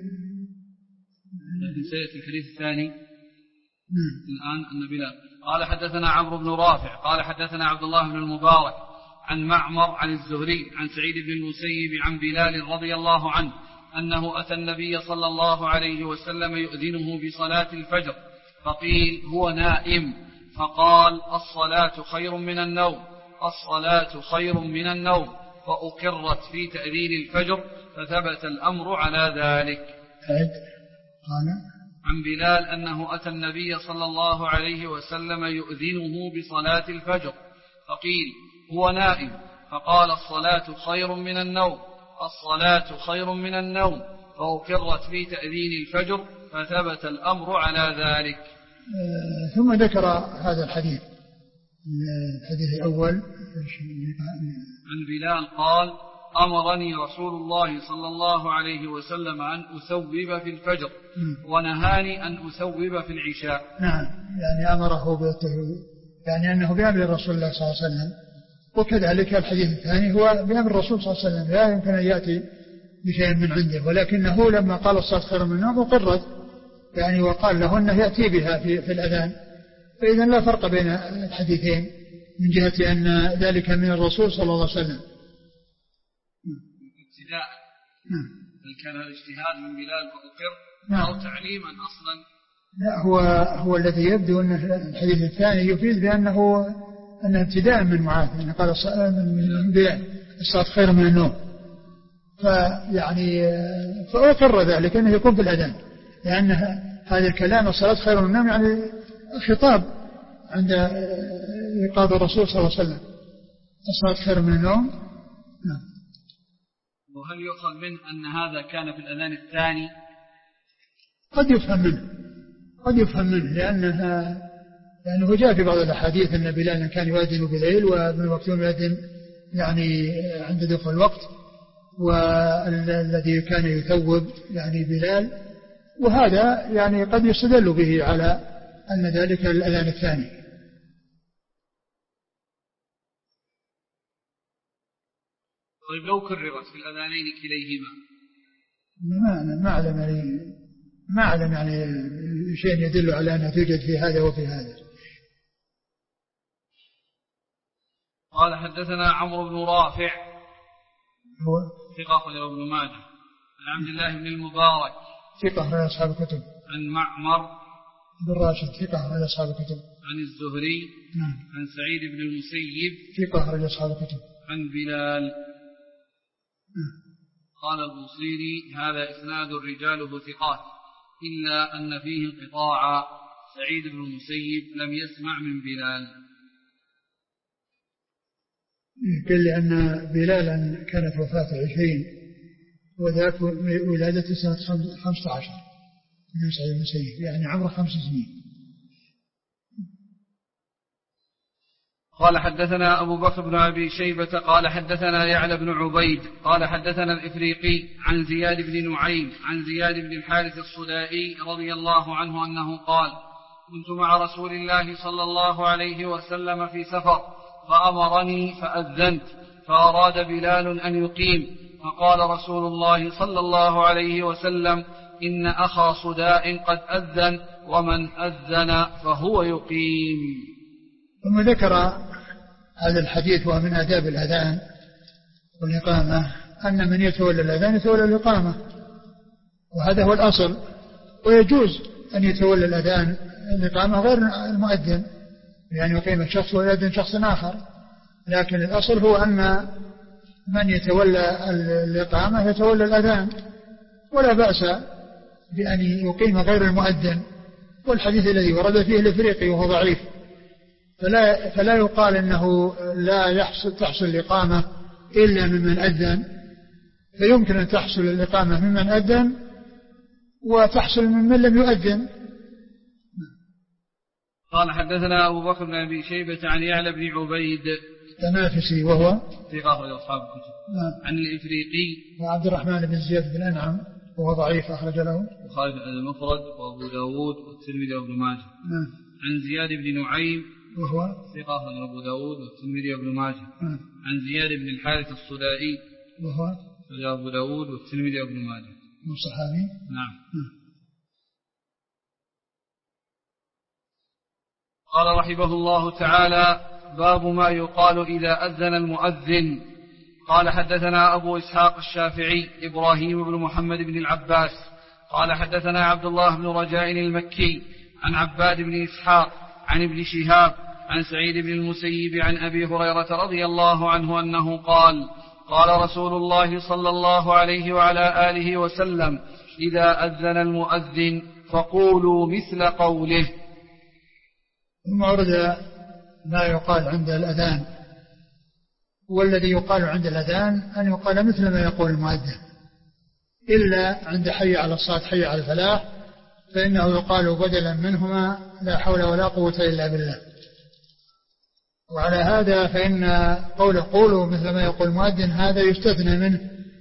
لكن سيأتي الحديث الثاني مم. الآن أن بلال. قال حدثنا عمرو بن رافع قال حدثنا عبد الله بن المبارك عن معمر عن الزهري عن سعيد بن المسيب عن بلال رضي الله عنه أنه أتى النبي صلى الله عليه وسلم يؤذنه بصلاة الفجر، فقيل: هو نائم، فقال: الصلاة خير من النوم، الصلاة خير من النوم، فأقرت في تأذين الفجر، فثبت الأمر على ذلك. قال عن بلال أنه أتى النبي صلى الله عليه وسلم يؤذنه بصلاة الفجر، فقيل: هو نائم، فقال: الصلاة خير من النوم، الصلاة خير من النوم، فأقرت في تأذين الفجر، فثبت الأمر على ذلك. آه ثم ذكر هذا الحديث الحديث الأول عن بلال قال: أمرني رسول الله صلى الله عليه وسلم أن أثوب في الفجر ونهاني أن أثوب في العشاء. نعم، يعني أمره بالتثويب، يعني أنه بأمر رسول الله صلى الله عليه وسلم. وكذلك الحديث الثاني هو بأمر الرسول صلى الله عليه وسلم، لا يمكن أن يأتي بشيء من عنده، ولكنه لما قال الصلاة خير من النوم أقرت يعني وقال له أنه يأتي بها في, في الأذان. فإذا لا فرق بين الحديثين من جهة أن ذلك من الرسول صلى الله عليه وسلم. ابتداء هل كان الاجتهاد من بلال فأقر نعم. أو تعليما أصلا؟ لا، هو هو الذي يبدو أن الحديث الثاني يفيد بأنه أنه ابتداء من معاذ، يعني قال من بلال الصلاة خير من النوم. فيعني فأقر ذلك أنه يكون في الأذان، لأن هذا الكلام الصلاة خير من النوم يعني خطاب عند إيقاظ الرسول صلى الله عليه وسلم، الصلاة خير من النوم. نعم. وهل يؤخذ منه أن هذا كان في الأذان الثاني؟ قد يفهم منه قد يفهم منه لأنها لأنه جاء في بعض الأحاديث أن بلال كان يؤذن بالليل وابن مكتوم يؤذن يعني عند دخول الوقت، والذي كان يثوب يعني بلال، وهذا يعني قد يستدل به على أن ذلك الأذان الثاني. طيب لو كررت في الأذانين كليهما؟ ما ما أعلم يعني ما أعلم يعني شيء يدل على أنها توجد في هذا وفي هذا. قال حدثنا عمرو بن رافع هو ثقة أخرجه ابن ماجه عن عبد الله بن المبارك ثقة من أصحاب الكتب عن معمر بن راشد ثقة من أصحاب الكتب عن الزهري نعم عن سعيد بن المسيب ثقة من أصحاب الكتب عن بلال نعم. قال البوصيري هذا إسناد رجاله ثقات إلا أن فيه انقطاعا، سعيد بن المسيب لم يسمع من بلال. قال لأن بلالا كانت وفاته عشرين وذاك ولادة سنة خمسة عشر من سعيد بن المسيب، يعني عمره خمس سنين. قال حدثنا أبو بكر بن أبي شيبة قال حدثنا يعلى بن عبيد قال حدثنا الإفريقي عن زياد بن نعيم عن زياد بن الحارث الصدائي رضي الله عنه أنه قال كنت مع رسول الله صلى الله عليه وسلم في سفر فأمرني فأذنت فأراد بلال أن يقيم، فقال رسول الله صلى الله عليه وسلم إن أخا صداء قد أذن ومن أذن فهو يقيم. ثم ذكر هذا الحديث ومن آداب الأذان والإقامة أن من يتولى الأذان يتولى الإقامة، وهذا هو الأصل، ويجوز أن يتولى الأذان الإقامة غير المؤذن، يعني يقيم شخص ويأذن شخص آخر، لكن الأصل هو أن من يتولى الإقامة يتولى الأذان، ولا بأس بأن يقيم غير المؤذن. والحديث الذي ورد فيه الإفريقي وهو ضعيف، فلا, فلا يقال أنه لا يحصل تحصل الإقامة إلا ممن أذن، فيمكن أن تحصل الإقامة ممن أذن وتحصل ممن لم يؤذن. قال حدثنا أبو بكر بن أبي شيبة عن يعلى بن عبيد التنافسي وهو ثقة أخرج أصحاب الكتب عن الإفريقي وعبد الرحمن بن زياد بن أنعم وهو ضعيف أخرج له البخاري المفرد وأبو داود والترمذي وابن ماجه. عن زياد بن نعيم وهو ثقة أخرج أبو داود والترمذي وابن ماجه. عن زياد بن الحارث الصدائي وهو أخرج أبو داود والترمذي وابن ماجه. من صحابي. نعم. م. قال رحمه الله تعالى باب ما يقال إذا أذن المؤذن. قال حدثنا أبو إسحاق الشافعي إبراهيم بن محمد بن العباس قال حدثنا عبد الله بن رجاء المكي عن عباد بن إسحاق عن ابن شهاب عن سعيد بن المسيب عن أبي هريرة رضي الله عنه أنه قال قال رسول الله صلى الله عليه وعلى آله وسلم إذا أذن المؤذن فقولوا مثل قوله. ثم ورد ما يقال عند الأذان، والذي يقال عند الأذان أن يقال مثل ما يقول المؤذن، إلا عند حي على الصلاة حي على الفلاح فإنه يقال بدلا منهما لا حول ولا قوة إلا بالله. وعلى هذا فإن قول قولوا مثل ما يقول المؤذن هذا يستثنى منه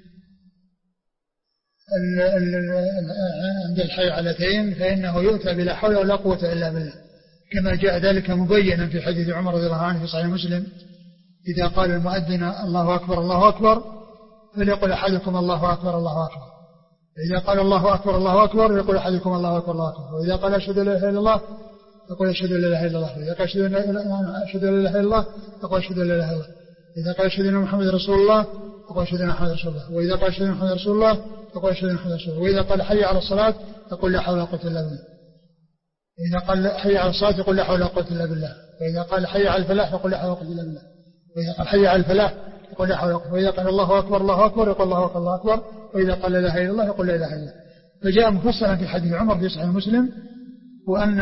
ال ال ال عند الحي علتين، فإنه يؤتى بلا حول ولا قوة إلا بالله، كما جاء ذلك مبينا في حديث عمر رضي الله عنه في صحيح مسلم إذا قال المؤذن الله أكبر الله أكبر فليقل أحدكم الله أكبر الله أكبر، إذا قال الله أكبر الله أكبر يقول أحدكم الله أكبر الله أكبر، وإذا قال أشهد أن لا إله إلا الله يقول أشهد أن لا إله إلا الله، وإذا قال أشهد أن لا إله إلا الله يقول أشهد أن لا إله إلا الله، إذا قال أشهد أن محمد رسول الله يقول أشهد أن محمد رسول الله، وإذا قال أشهد أن محمد رسول الله يقول أشهد أن محمد رسول الله، وإذا قال حي على الصلاة يقول لا حول ولا قوة إلا بالله، إذا قال حي على الصلاة يقول لا حول ولا قوة إلا بالله، وإذا قال حي على الفلاح يقول لا حول ولا قوة إلا بالله، وإذا قال حي على الفلاح يقول لا حول ولا قوة، وإذا قال الله أكبر الله أكبر يقول الله أكبر الله أكبر، وإذا قال لا إله إلا الله يقول لا إله إلا الله. فجاء مفصلا في حديث عمر في صحيح مسلم وأن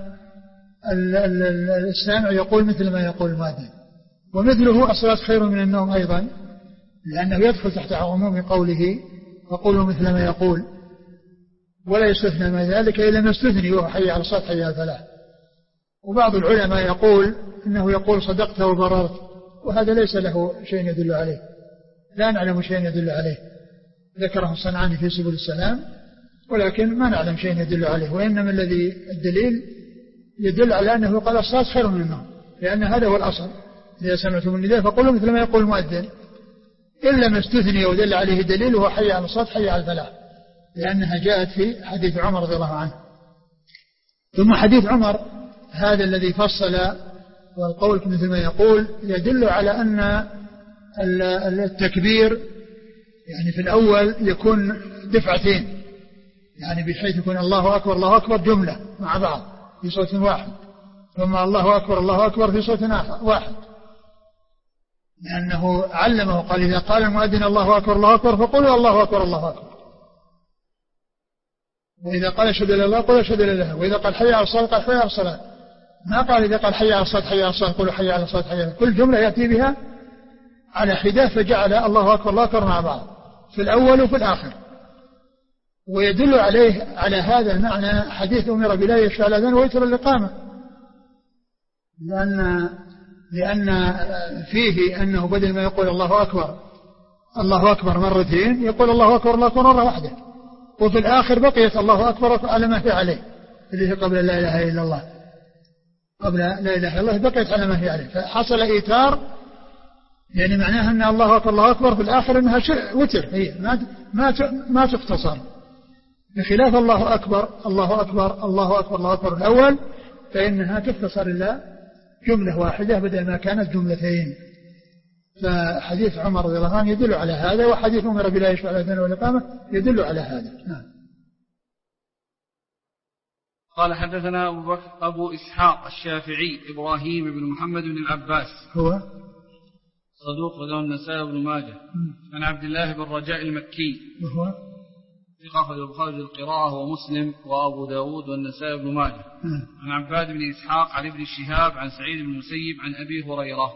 السامع يقول مثل ما يقول المؤذن، ومثله الصلاة خير من النوم أيضا، لأنه يدخل تحت عموم قوله فقولوا مثل ما يقول، ولا يستثنى ما ذلك إلا ما استثني وهو حي على الصلاة حي على الفلاح. وبعض العلماء يقول إنه يقول صدقت وبررت، وهذا ليس له شيء يدل عليه، لا نعلم شيء يدل عليه، ذكره الصنعاني في سبل السلام، ولكن ما نعلم شيء يدل عليه، وإنما الذي الدليل يدل على أنه قال الصلاة خير من النوم، لأن هذا هو الأصل، إذا سمعتم النداء فقولوا مثل ما يقول المؤذن، إلا ما استثني ودل عليه دليل وهو حي على الصلاة حي على الفلاح، لأنها جاءت في حديث عمر رضي الله عنه. ثم حديث عمر هذا الذي فصل والقول مثل ما يقول يدل على أن التكبير يعني في الأول يكون دفعتين، يعني بحيث يكون الله أكبر الله أكبر جملة مع بعض في صوت واحد، ثم الله أكبر الله أكبر في صوت واحد، لأنه علمه قال إذا قال المؤذن الله أكبر الله أكبر فقولوا الله أكبر الله أكبر، وإذا قال أشهد أن لا إله إلا الله قل أشهد أن لا إله إلا الله، وإذا قال حي على الصلاة قال حي على الصلاة، ما قال إذا قال حي على الصلاة حي على الصلاة قولوا حي على الصلاة حي على الصلاة، كل جملة يأتي بها على حدة، فجعل الله أكبر الله أكبر مع بعض في الأول وفي الآخر. ويدل عليه على هذا المعنى حديث أمر بلا يشفع الأذان ويتر الإقامة، لأن لأن فيه أنه بدل ما يقول الله أكبر الله أكبر مرتين يقول الله أكبر الله أكبر مرة واحدة، وفي الآخر بقيت الله أكبر على ما هي عليه اللي هي قبل لا إله إلا الله، قبل لا إله إلا الله بقيت على ما هي عليه، فحصل إيتار، يعني معناها أن الله أكبر الله أكبر في الآخر أنها وتر، هي ما ما ما تختصر، بخلاف الله أكبر الله أكبر الله أكبر الله أكبر الأول فإنها تختصر إلى جملة واحدة بدل ما كانت جملتين. فحديث عمر رضي الله عنه يدل على هذا، وحديث أمر بلا يشفع الأذان والإقامة يدل على هذا. نعم. قال حدثنا أبو بكر أبو إسحاق الشافعي إبراهيم بن محمد بن العباس هو صدوق له النسائي بن ماجه عن عبد الله بن رجاء المكي وهو ثقة أخرج البخاري القراءة ومسلم وأبو داود والنسائي بن ماجه عن عباد بن إسحاق عن ابن شهاب عن سعيد بن المسيب عن أبي هريرة.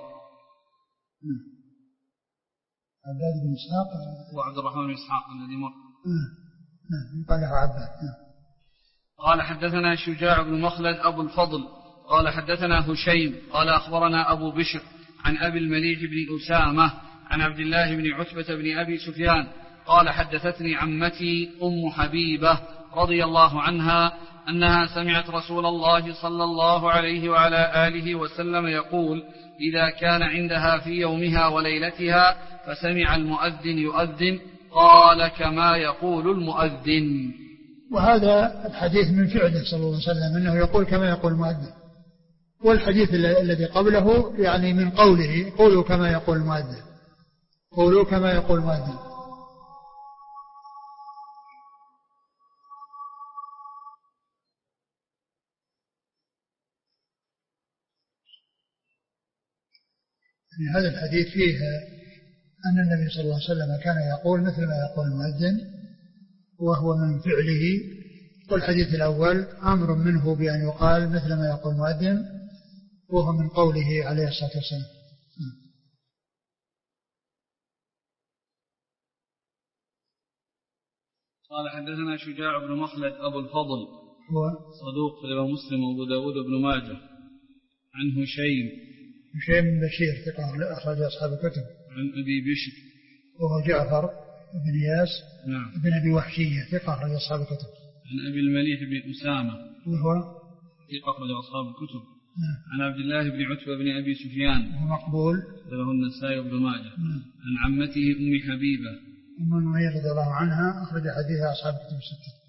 عباد بن إسحاق وعبد الرحمن بن إسحاق الذي مر قال له عباد. قال حدثنا شجاع بن مخلد أبو الفضل قال حدثنا هشيم قال أخبرنا أبو بشر عن أبي المليح بن أسامة عن عبد الله بن عتبة بن أبي سفيان قال حدثتني عمتي أم حبيبة رضي الله عنها أنها سمعت رسول الله صلى الله عليه وعلى آله وسلم يقول إذا كان عندها في يومها وليلتها فسمع المؤذن يؤذن قال كما يقول المؤذن. وهذا الحديث من فعله صلى الله عليه وسلم أنه يقول كما يقول المؤذن، والحديث الذي قبله يعني من قوله قولوا كما يقول المؤذن قولوا كما يقول المؤذن. هذا الحديث فيه أن النبي صلى الله عليه وسلم كان يقول مثل ما يقول المؤذن وهو من فعله، والحديث الأول أمر منه بأن يقال مثل ما يقول المؤذن وهو من قوله عليه الصلاة والسلام. قال حدثنا شجاع بن مخلد أبو الفضل هو صدوق في مسلم وأبو داود بن ماجه عن هشيم هشيم بن بشير ثقة أخرج أصحاب الكتب عن أبي بشر وهو جعفر بن إياس نعم بن أبي وحشية ثقة أخرج أصحاب الكتب عن أبي المليح بن أسامة وهو ثقة أخرج أصحاب الكتب نعم عن عبد الله بن عتبة بن أبي سفيان وهو مقبول له النسائي بن ماجه نعم عن عمته أم حبيبة أم المؤمنين رضي الله عنها أخرج حديثها أصحاب الكتب الستة.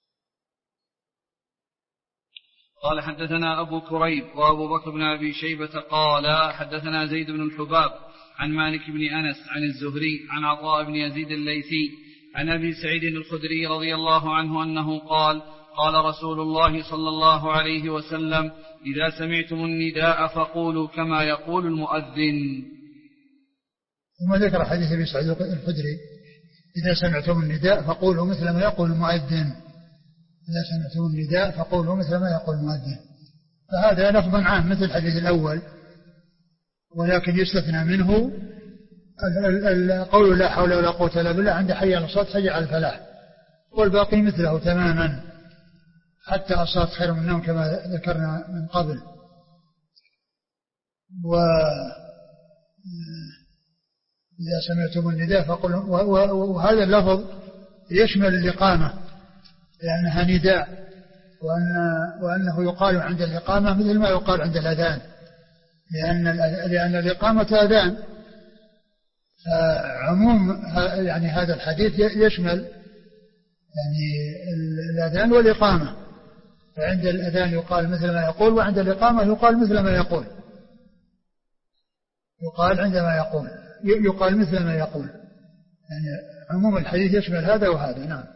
قال حدثنا أبو كريب وأبو بكر بن أبي شيبة قال حدثنا زيد بن الحباب عن مالك بن أنس عن الزهري عن عطاء بن يزيد الليثي عن أبي سعيد الخدري رضي الله عنه أنه قال قال رسول الله صلى الله عليه وسلم إذا سمعتم النداء فقولوا كما يقول المؤذن. ثم ذكر حديث أبي سعيد الخدري إذا سمعتم النداء فقولوا مثل ما يقول المؤذن. إذا سمعتم النداء فقولوا مثل ما يقول المؤذن. فهذا لفظ عام مثل الحديث الأول، ولكن يستثنى منه قول لا حول ولا قوة إلا بالله عند حي على الصلاة حي على الفلاح، والباقي مثله تماما حتى الصلاة خير من النوم كما ذكرنا من قبل. وإذا سمعتم النداء فقولوا، وهذا اللفظ يشمل الإقامة لأنها نداء، وأن وأنه يقال عند الإقامة مثل ما يقال عند الأذان، لأن لأن الإقامة أذان. فعموم يعني هذا الحديث يشمل يعني الأذان والإقامة، فعند الأذان يقال مثل ما يقول، وعند الإقامة يقال مثل ما يقول، يقال عندما يقول يقال مثل ما يقول، يعني عموم الحديث يشمل هذا وهذا. نعم.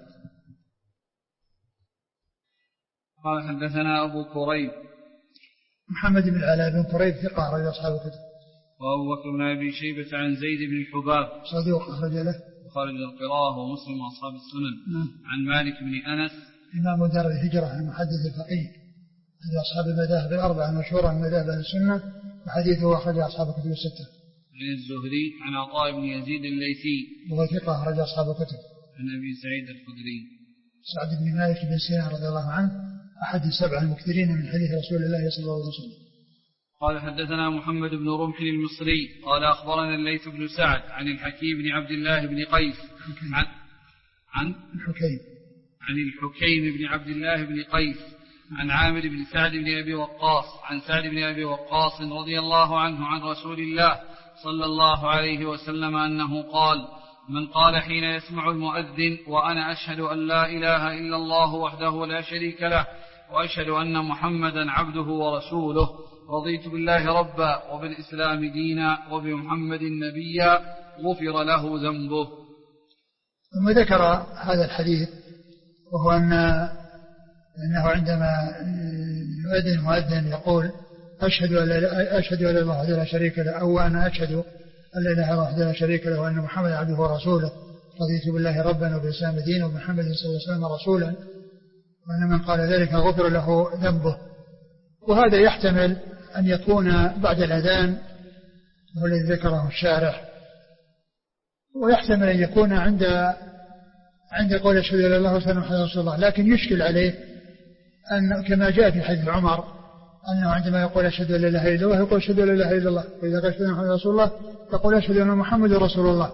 قال حدثنا أبو كريب محمد بن العلاء بن كريب ثقة رجل أصحاب الكتب، وأبو بكر بن أبي شيبة عن زيد بن الحباب صدوق أخرج له وخالد القراءة ومسلم وأصحاب السنن. نعم. عن مالك بن أنس إمام دار الهجرة المحدث الفقيه أحد أصحاب المذاهب الأربعة المشهورة من مذاهب السنة، وحديثه أخرج أصحاب الكتب الستة. عن الزهري عن عطاء بن يزيد الليثي وهو ثقة أخرج أصحاب الكتب. عن أبي سعيد الخدري سعد بن مالك بن سنان رضي الله عنه أحد السبع المكثرين من حديث رسول الله صلى الله عليه وسلم. قال حدثنا محمد بن رمح المصري قال أخبرنا الليث بن سعد عن الحكيم بن عبد الله بن قيس عن عن الحكيم عن الحكيم بن عبد الله بن قيس عن عامر بن سعد بن أبي وقاص عن سعد بن أبي وقاص رضي الله عنه عن رسول الله صلى الله عليه وسلم أنه قال من قال حين يسمع المؤذن وأنا أشهد أن لا إله إلا الله وحده لا شريك له وأشهد أن محمدا عبده ورسوله رضيت بالله ربا وبالإسلام دينا وبمحمد نبيا غفر له ذنبه. ثم ذكر هذا الحديث، وهو أن أنه عندما يؤذن المؤذن يقول أشهد أن لا أشهد أن الله لا شريك له، أو أنا أشهد أن لا إله إلا الله لا شريك له وأن محمدا عبده ورسوله رضيت بالله ربا وبالإسلام دينا وبمحمد صلى الله عليه وسلم رسولا، وأن من قال ذلك غفر له ذنبه. وهذا يحتمل أن يكون بعد الأذان وهو الذي ذكره الشارح، ويحتمل أن يكون عند عند قول أشهد أن لا إله إلا الله محمد رسول الله، لكن يشكل عليه أن كما جاء في حديث عمر أنه عندما يقول أشهد أن لا إله إلا الله يقول أشهد أن لا إله إلا الله، وإذا قال أشهد أن محمد رسول الله يقول أشهد أن محمد رسول الله.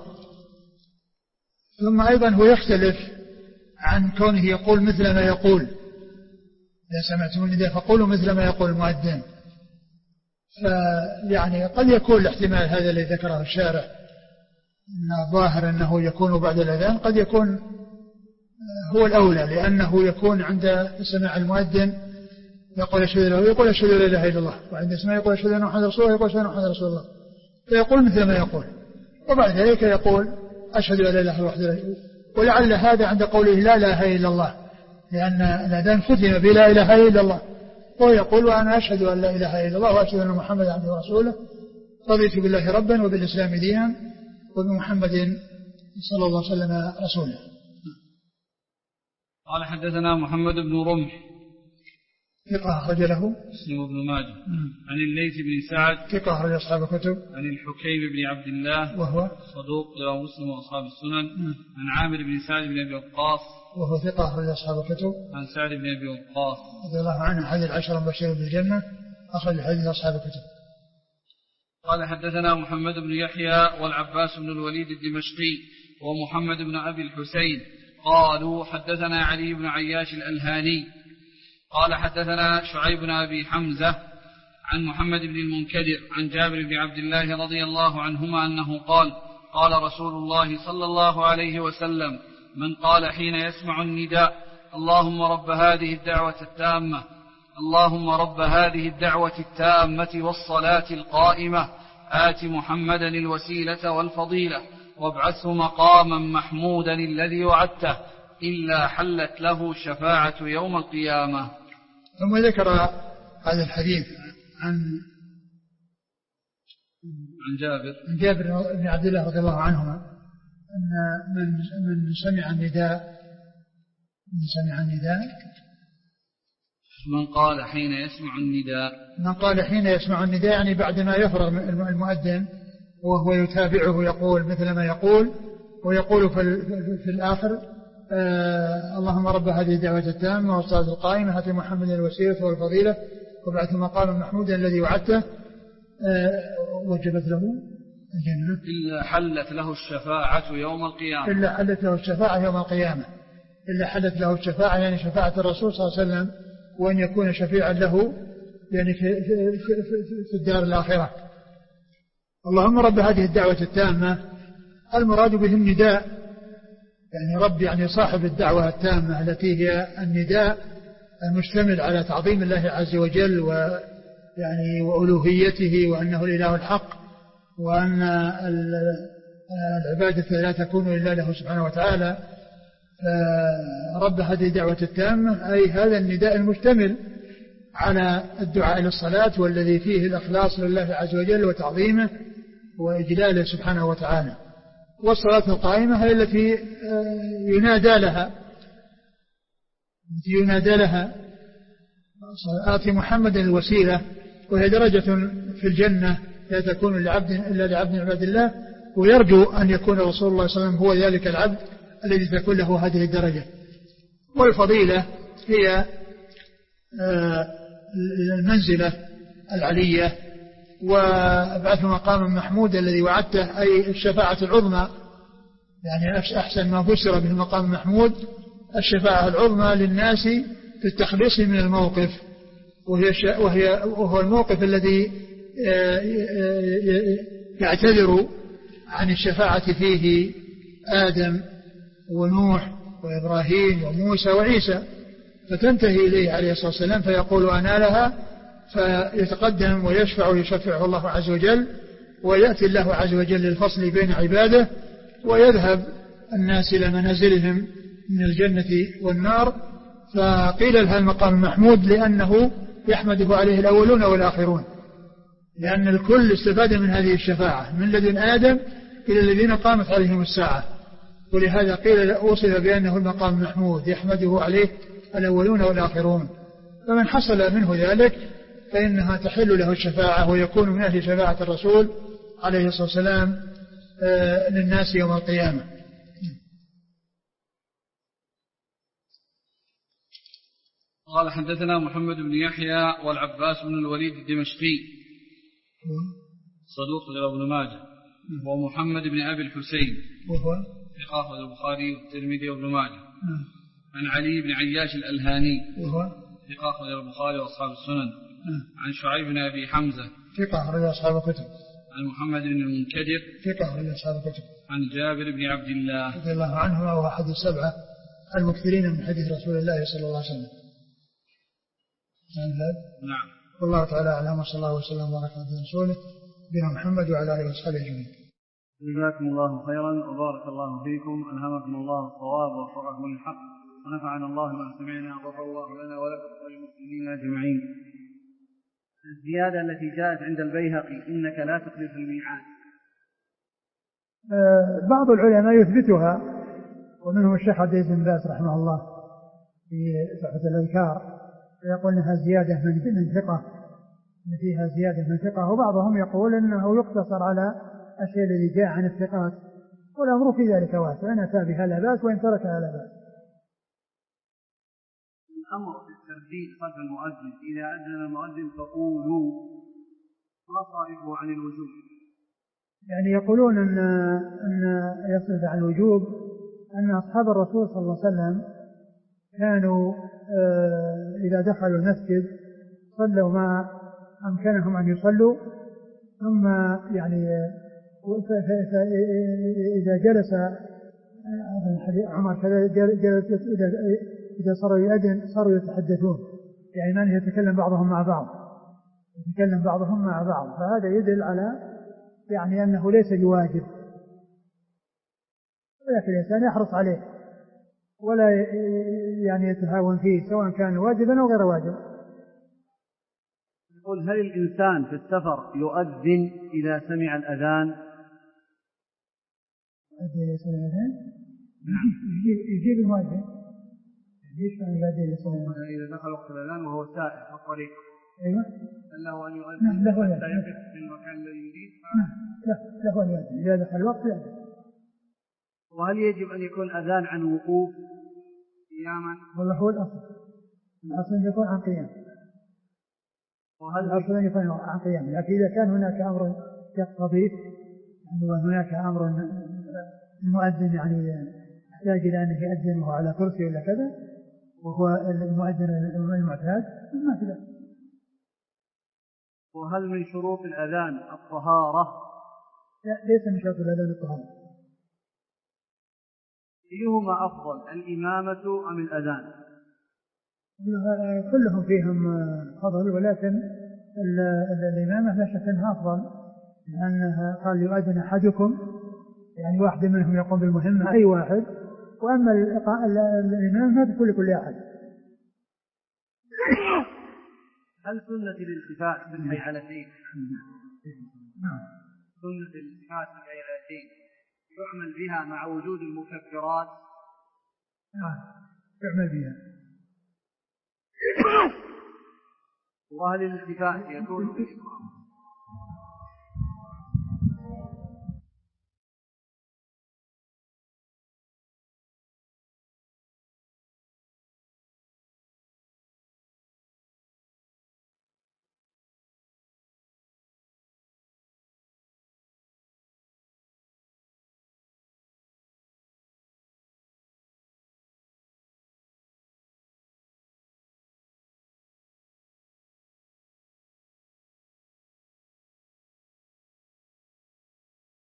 ثم أيضا هو يختلف عن كونه يقول مثل ما يقول، إذا سمعتم النداء فقولوا مثل ما يقول المؤذن. فيعني قد يكون الاحتمال هذا الذي ذكره الشارح أن الظاهر أنه يكون بعد الأذان، قد يكون هو الأولى، لأنه يكون عند سماع المؤذن يقول أشهد أن يقول أشهد أن لا إله إلا الله، وعند سماع يقول أشهد أن محمد رسول الله يقول أشهد أن محمد رسول الله، فيقول مثل ما يقول، وبعد ذلك يقول أشهد أن لا إله إلا الله. ولعل هذا عند قوله لا إله إلا الله، لأن الأذان ختم بلا إله إلا الله، هو يقول وأنا أشهد أن لا إله إلا الله وأشهد أن محمد عبده ورسوله رضيت بالله ربا وبالإسلام دينا وبمحمد صلى الله عليه وسلم رسولا. قال حدثنا محمد بن رمح ثقة أخرج له مسلم بن ماجه عن الليث بن سعد ثقة أخرج أصحاب الكتب عن الحكيم بن عبد الله وهو صدوق رواه مسلم وأصحاب السنن عن عامر بن سعد بن أبي وقاص وهو ثقة أخرج أصحاب الكتب عن سعد بن أبي وقاص رضي الله عنه أحد العشرة المبشرين بالجنة أخرج حديث أصحاب الكتب. قال حدثنا محمد بن يحيى والعباس بن الوليد الدمشقي ومحمد بن أبي الحسين قالوا حدثنا علي بن عياش الألهاني قال حدثنا شعيب بن أبي حمزة عن محمد بن المنكدر عن جابر بن عبد الله رضي الله عنهما أنه قال قال رسول الله صلى الله عليه وسلم: من قال حين يسمع النداء: اللهم رب هذه الدعوة التامة اللهم رب هذه الدعوة التامة والصلاة القائمة آت محمدا الوسيلة والفضيلة وابعثه مقاما محمودا الذي وعدته إلا حلت له الشفاعة يوم القيامة. ثم ذكر هذا الحديث عن عن جابر عن جابر بن عبد الله رضي الله عنهما أن من من سمع النداء من سمع النداء من قال حين يسمع النداء من قال حين يسمع النداء يعني بعدما يفرغ المؤذن وهو يتابعه يقول مثل ما يقول ويقول في, في الآخر: آه اللهم رب هذه الدعوة التامة والصلاة القائمة آت محمد الوسيلة والفضيلة وابعثه مقاما محمودا الذي وعدته آه وجبت له الجنة إلا حلت له الشفاعة يوم القيامة إلا حلت له الشفاعة يوم القيامة إلا حلت له الشفاعة يعني شفاعة الرسول صلى الله عليه وسلم وأن يكون شفيعا له يعني في, في, في, في الدار الآخرة. اللهم رب هذه الدعوة التامة المراد به النداء يعني رب يعني صاحب الدعوة التامة التي هي النداء المشتمل على تعظيم الله عز وجل ويعني وألوهيته وأنه الإله الحق وأن العبادة لا تكون إلا له سبحانه وتعالى. فرب هذه الدعوة التامة أي هذا النداء المشتمل على الدعاء للصلاة والذي فيه الإخلاص لله عز وجل وتعظيمه وإجلاله سبحانه وتعالى. والصلاة القائمة هي التي ينادى لها التي ينادى لها آت محمد الوسيلة وهي درجة في الجنة لا تكون لعبد إلا لعبد من عباد الله ويرجو أن يكون رسول الله صلى الله عليه وسلم هو ذلك العبد الذي تكون له هذه الدرجة. والفضيلة هي المنزلة العلية وابعث مقاما محمودا الذي وعدته أي الشفاعة العظمى يعني أحسن ما فسر به المقام المحمود الشفاعة العظمى للناس في التخليص من الموقف وهي, وهي وهو الموقف الذي يعتذر عن الشفاعة فيه آدم ونوح وإبراهيم وموسى وعيسى فتنتهي إليه عليه الصلاة والسلام فيقول أنا لها فيتقدم ويشفع ويشفعه الله عز وجل ويأتي الله عز وجل للفصل بين عباده ويذهب الناس إلى منازلهم من الجنة والنار. فقيل لها المقام المحمود لأنه يحمده عليه الأولون والآخرون لأن الكل استفاد من هذه الشفاعة من لدن آدم إلى الذين قامت عليهم الساعة ولهذا قيل أوصف بأنه المقام المحمود يحمده عليه الأولون والآخرون. فمن حصل منه ذلك فإنها تحل له الشفاعة ويكون من أهل شفاعة الرسول عليه الصلاة والسلام للناس يوم القيامة. قال حدثنا محمد بن يحيى والعباس بن الوليد الدمشقي صدوق ابن ماجه ومحمد بن أبي الحسين وهو ثقة البخاري والترمذي وابن ماجه عن علي بن عياش الألهاني وهو ثقة البخاري وأصحاب السنن عن شعيب بن أبي حمزة ثقة رضي أصحاب الكتب عن محمد بن المنكدر ثقة رضي أصحاب الكتب عن جابر بن عبد الله رضي الله عنه وهو أحد السبعة المكثرين من حديث رسول الله صلى الله عليه وسلم. نعم. والله تعالى أعلم وصلى الله وسلم وبارك على رسوله بنا محمد وعلى آله وصحبه أجمعين. جزاكم الله خيرا وبارك الله فيكم ألهمكم الله الصواب ووفقكم للحق ونفعنا الله ما سمعنا وغفر الله لنا ولكم وللمسلمين أجمعين. الزيادة التي جاءت عند البيهقي إنك لا تخلف الميعاد. أه بعض العلماء يثبتها ومنهم الشيخ عبد العزيز بن باز رحمه الله في تحفة الأذكار يقول انها زيادة من ثقة ان فيها زيادة من ثقة وبعضهم يقول انه يقتصر على الشيء الذي جاء عن الثقات والأمر في ذلك واسع ان اتى بها لا بأس وان تركها لا بأس. الأمر في الترديد خلف المؤذن إذا أذن المؤذن فقولوا ما صارفه عن الوجوب يعني يقولون ان ان يصرف عن الوجوب ان اصحاب الرسول صلى الله عليه وسلم كانوا إذا دخلوا المسجد صلوا ما أمكنهم أن يصلوا ثم يعني فإذا جلس عمر كذا جلس إذا إذا صاروا يؤذن صاروا يتحدثون، يعني من يتكلم بعضهم مع بعض يتكلم بعضهم مع بعض، فهذا يدل على يعني أنه ليس بواجب، ولكن الإنسان يحرص عليه ولا يعني يتهاون فيه سواء كان واجبا أو غير واجب. يقول: هل الإنسان في السفر يؤذن إذا سمع الأذان؟ إذا سمع الأذان يجيب المؤذن، إذا دخل وقت الأذان وهو سائر في الطريق أيوة له أن يؤذن له حتى يقف في المكان الذي يريد. له أن يؤذن إذا دخل الوقت يؤذن. وهل يجب أن يكون أذان عن وقوف قياما؟ والله هو الأصل، الأصل يكون عن قيام، وهل الأصل يكون عن قيام، لكن إذا كان هناك أمر يقتضي يعني وهناك أمر المؤذن يعني يحتاج إلى أن يؤذن وهو على كرسي ولا كذا وهو المؤذن المعتاد ما في ذلك. وهل من شروط الأذان الطهارة؟ لا، ليس من شروط الأذان الطهارة. أيهما أفضل، الإمامة أم الأذان؟ كلهم فيهم فضل، ولكن الإمامة لا شك أنها أفضل، لأنها قال يؤذن أحدكم يعني واحد منهم يقوم بالمهمة أي واحد، وأما الإمام ما بكل كل أحد. هل سنة الالتفات في الهيئتين سنة الالتفات في الهيئتين يعمل بها مع وجود المكفرات؟ نعم يعمل بها. وهل الالتفات يكون في